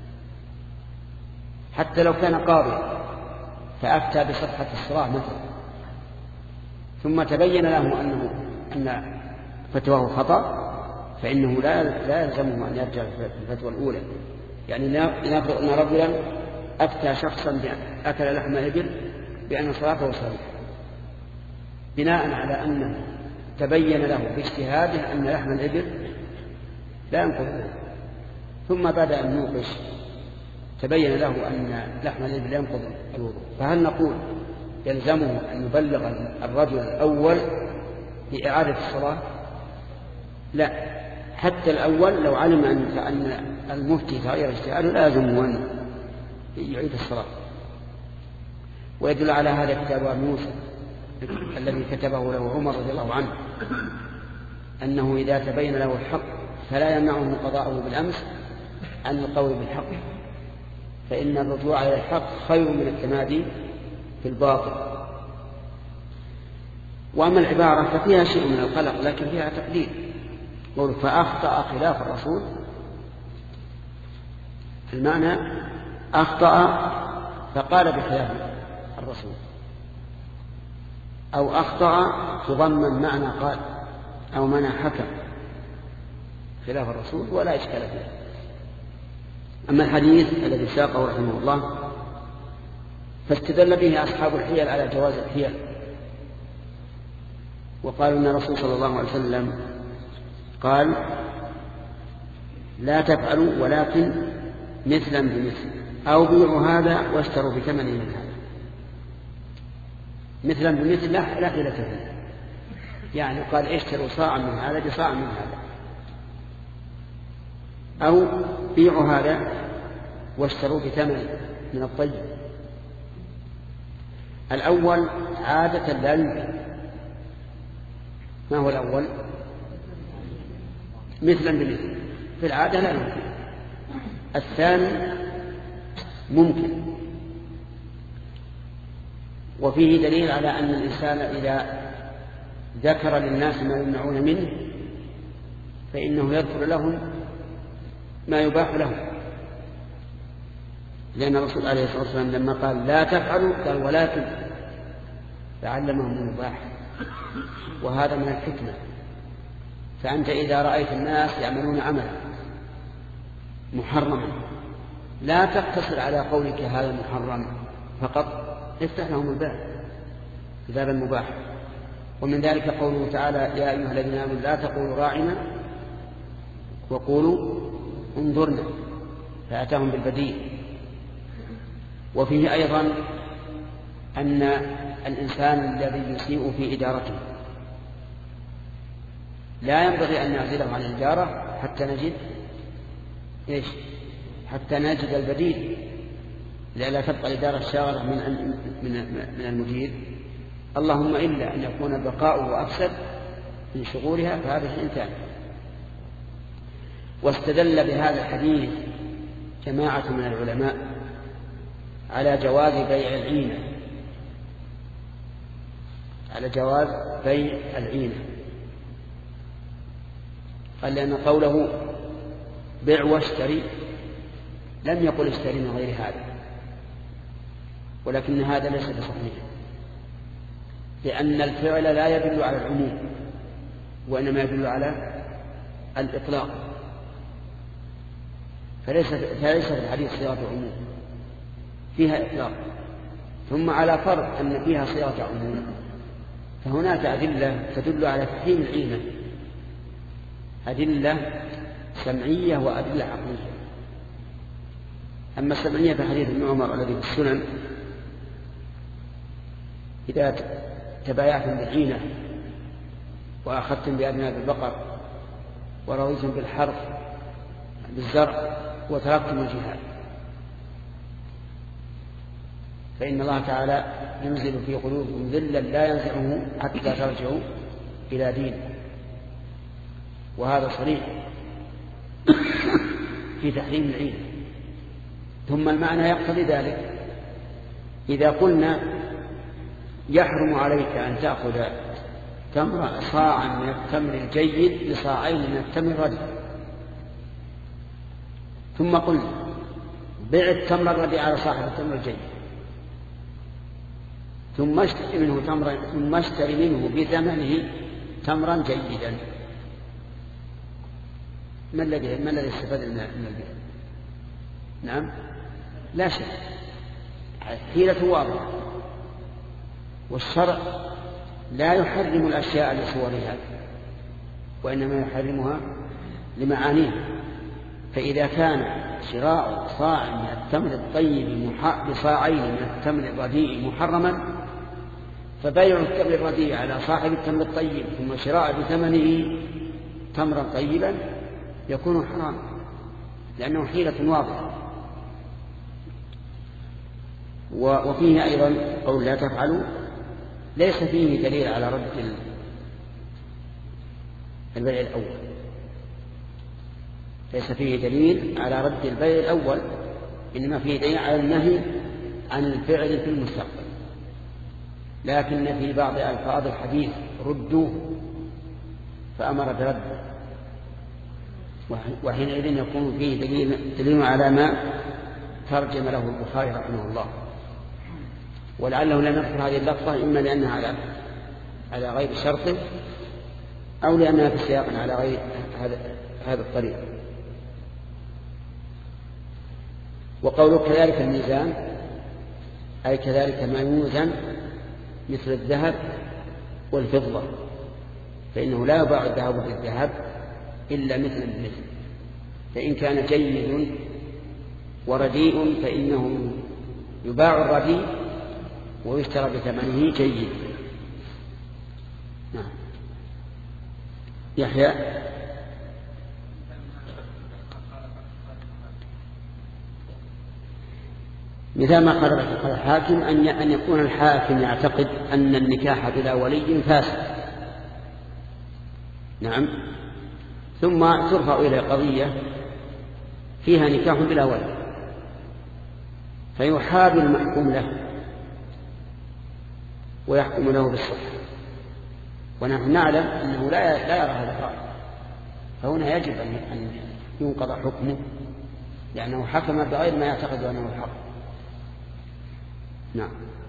حتى لو كان قاضيا فأفتى بصحة الصلاة مثلا ثم تبين له أنه أن فتواه خطأ، فإنه لا لا يلزمه أن يرجع في الفتوى الأولى. يعني لنفرض أن رجلا أفتى شخصا بأن أكل لحم إبل بأن صلاته صحيحة، بناء على أنه تبين له باجتهاده أن لحم الإبل لا ينقض، ثم بعد أن يوقش تبين له أن لحم الإبل ينقض الوضوء، فهل نقول يلزمه أن يبلغ الرجل الأول بإعادة الصلاة؟ لا، حتى الأول لو علم أن المفتي تغير اجتهاده لا يلزمه أن يعيد الصلاة. ويدل على هذا كتاب أبي موسى الذي كتبه له عمر رضي الله عنه، أنه إذا تبين له الحق فلا يمنعه قضاءه بالأمس عن القول بالحق، فإن الرجوع إلى الحق خير من التمادي في الباطل. وأما العبارة ففيها شيء من القلق لكن فيها تقدير، قول فأخطأ خلاف الرسول، المعنى أخطأ فقال بخلاف الرسول، أو أخطأ تضمن معنى قال أو معنى حكم خلاف الرسول ولا إشكال فيه. أما الحديث الذي ساقه رحمه الله فاستدل به أصحاب الحيل على جواز الحيل، وقالوا أن الرسول صلى الله عليه وسلم قال لا تفعلوا ولكن مثلا بمثل، أو بيعوا هذا واشتروا بثمن من هذا. مثلا بمثل لا حيلة فيه، يعني قال اشتروا صاعا من هذا بصاع من هذا، أو بيعوا هذا واشتروا بثمن من الطيب. الأول عادة لا يمكن. ما هو الأول؟ مثلا بمثل، في العادة لا يمكن. الثاني ممكن، وفيه دليل على أن الإنسان إذا ذكر للناس ما يمنعون منه فإنه يذكر لهم ما يباح لهم، لأن الرسول عليه الصلاة والسلام لما قال لا تفعلوا قال ولكن، فعلمهم المباح، وهذا من الحكمة. فأنت إذا رأيت الناس يعملون عملا محرما لا تقتصر على قولك هذا محرم فقط، افتح لهم الباب باب المباح. ومن ذلك قوله تعالى يا أيها الذين آمنوا لا تقولوا راعنا وقولوا انظرنا، فأتاهم بالبديل. وفيه أيضا أن الإنسان الذي يسيء في إدارته لا ينبغي أن نعزله عن الإدارة حتى نجد إيش؟ حتى نجد البديل، لئلا تبقى الإدارة الشاغلة من من من المدير، اللهم إلا أن يكون بقاؤه أفسد من شغولها، فهذا شيء ثاني. واستدل بهذا الحديث جماعة من العلماء على جواز بيع العينة، على جواز بيع العينة، قال لأن قوله بيع واشتري لم يقل اشتري من غير هذا، ولكن هذا ليس بصحيح، لأن الفعل لا يدل على العموم وإنما يدل على الإطلاق، فليس فليس في الحديث صيغة عموم، فيها إطلاق. ثم على فرض أن فيها صيغة عموم فهناك أدلة تدل على تحريم العينة، أدلة سمعية وأدلة عقلية. أما السمعية في حديث ابن عمر الذي في السنن إذا تبايعتم بالعينة وأخذتم بأبناء البقر ورضيتم بالحرث بالزرع وتركتم الجهاد فإن الله تعالى ينزل في قلوبكم ذلا لا ينزعه حتى ترجعوا إلى دين، وهذا صريح في تحريم العين. ثم المعنى يقتضي ذلك. إذا قلنا يحرم عليك أن تأخذ تمر صاعا من التمر الجيد بصاعين من التمر الرديء، ثم قلنا بيع التمر الرديء على صاحب التمر الجيد، ثم اشتري منه تمرا ثم اشتري منه بثمنه تمرا جيدا، ما الذي ما الذي استفاد من البيع؟ نعم لا شيء، حيلة واضحة. والشرع لا يحرم الأشياء لصورها وإنما يحرمها لمعانيها. فإذا كان شراء صاع من التمر الطيب بصاعين من التمر الرديء محرما، فبيع التمر الرديء على صاحب التمر الطيب ثم شراء بثمنه تمرا طيبا يكون حرام، لأنه حيلة واضحة. وفيه أيضا قول لا تفعلوا ليس فيه دليل على رد البيع الأول، ليس فيه دليل على رد البيع الأول، إنما فيه دليل على النهي عن الفعل في المستقبل. لكن في بعض ألفاظ الحديث ردوه فأمر برده، وحينئذ يكون فيه دليل, دليل على ما ترجم له البخاري رحمه الله. ولعله لم يذكر هذه اللفظة إما لأنها على على غير شرطه أو لأنها في سياق على غير هذا هذا الطريق. وقوله كذلك الميزان أي كذلك ما يوزن مثل الذهب والفضة، فإنه لا يباع الذهب بالذهب إلا مثل بمثل، فإن كان جيد ورديء فإنه يباع الرديء ويشترى بثمنه جيد. نعم. يحيى مثال ما قال الحاكم أن يكون الحاكم يعتقد أن النكاح بلا ولي فاسد، نعم، ثم ترفع إلى قضية فيها نكاح بلا ولي فيحاب المحكوم له ويحكم له بالصحة، ونحن نعلم أنه لا لا يرى هذا الرأي، فهنا يجب أن ينقض حكمه لأنه حكم بغير ما يعتقد أنه الحق. نعم.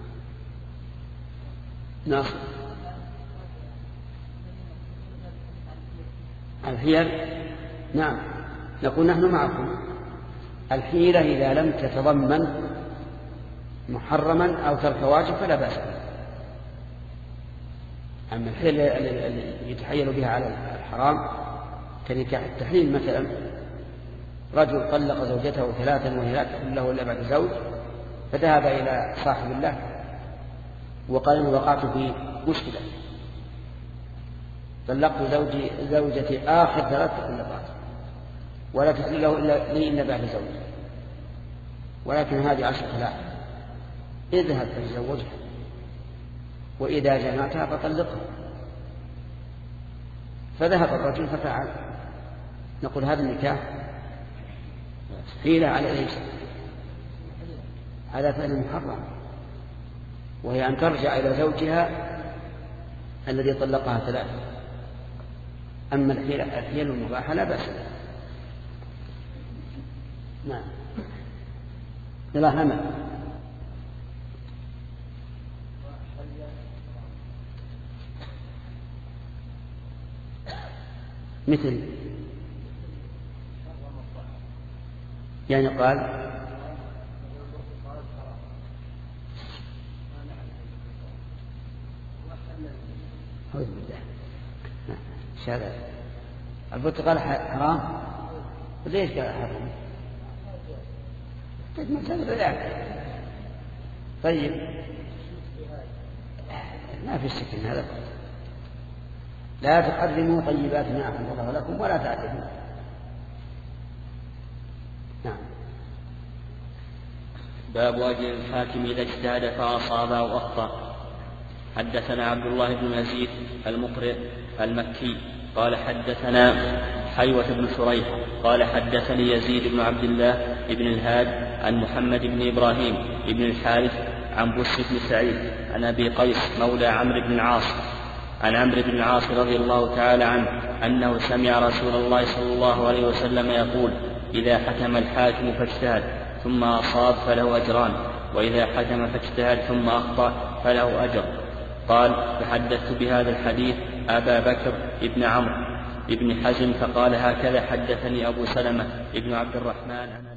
ناصر الحيل، نعم، نقول نحن معكم الحيلة إذا لم تتضمن محرما أو ترك واجب فلا بأس. أما الحيلة التي يتحيل بها على الحرام كنكاح التحليل مثلا، رجل طلق زوجته ثلاثا وهي لا تحل له إلا بعد زوج، فذهب إلى صاحب الله وقال إني وقعت في مشكلة، طلقت زوجي زوجتي آخر ثلاث طلقات ولا تحل له إلا لي إلا بعد زوج، ولكن هذه عشر ثلاث، اذهب فتزوجها وإذا جمعتها فطلقها. فذهب الرجل ففعل، نقول هذا النكاح حيلة على ايش؟ على فعل محرم، وهي أن ترجع إلى زوجها الذي طلقها ثلاثة. أما الحيل المباحة لا بأس بها. نعم. لا همل. مثل يعني قال أعوذ بالله شهادة البرتقال حرام، ليش قال حرام؟ طيب ما في شك من هذا. لا تحرموا طيبات ما أحل الله لكم ولا تعتدوا. نعم. باب أجر الحاكم إذا اجتهد فأصاب أو أخطأ. حدثنا عبد الله بن يزيد المقرئ المكي قال حدثنا حيوة بن شريح قال حدثني يزيد بن عبد الله بن الهاد عن محمد بن إبراهيم بن الحارث عن بشر بن سعيد عن أبي قيس مولى عمرو بن العاص عن عمرو بن العاص رضي الله تعالى عنه أنه سمع رسول الله صلى الله عليه وسلم يقول: إذا حكم الحاكم فاجتهد ثم أصاب فله أجران، وإذا حكم فاجتهد ثم أخطأ فله أجر. قال: فحدثت بهذا الحديث أبا بكر ابن عمرو ابن حزم فقال: هكذا حدثني أبو سلمة ابن عبد الرحمن.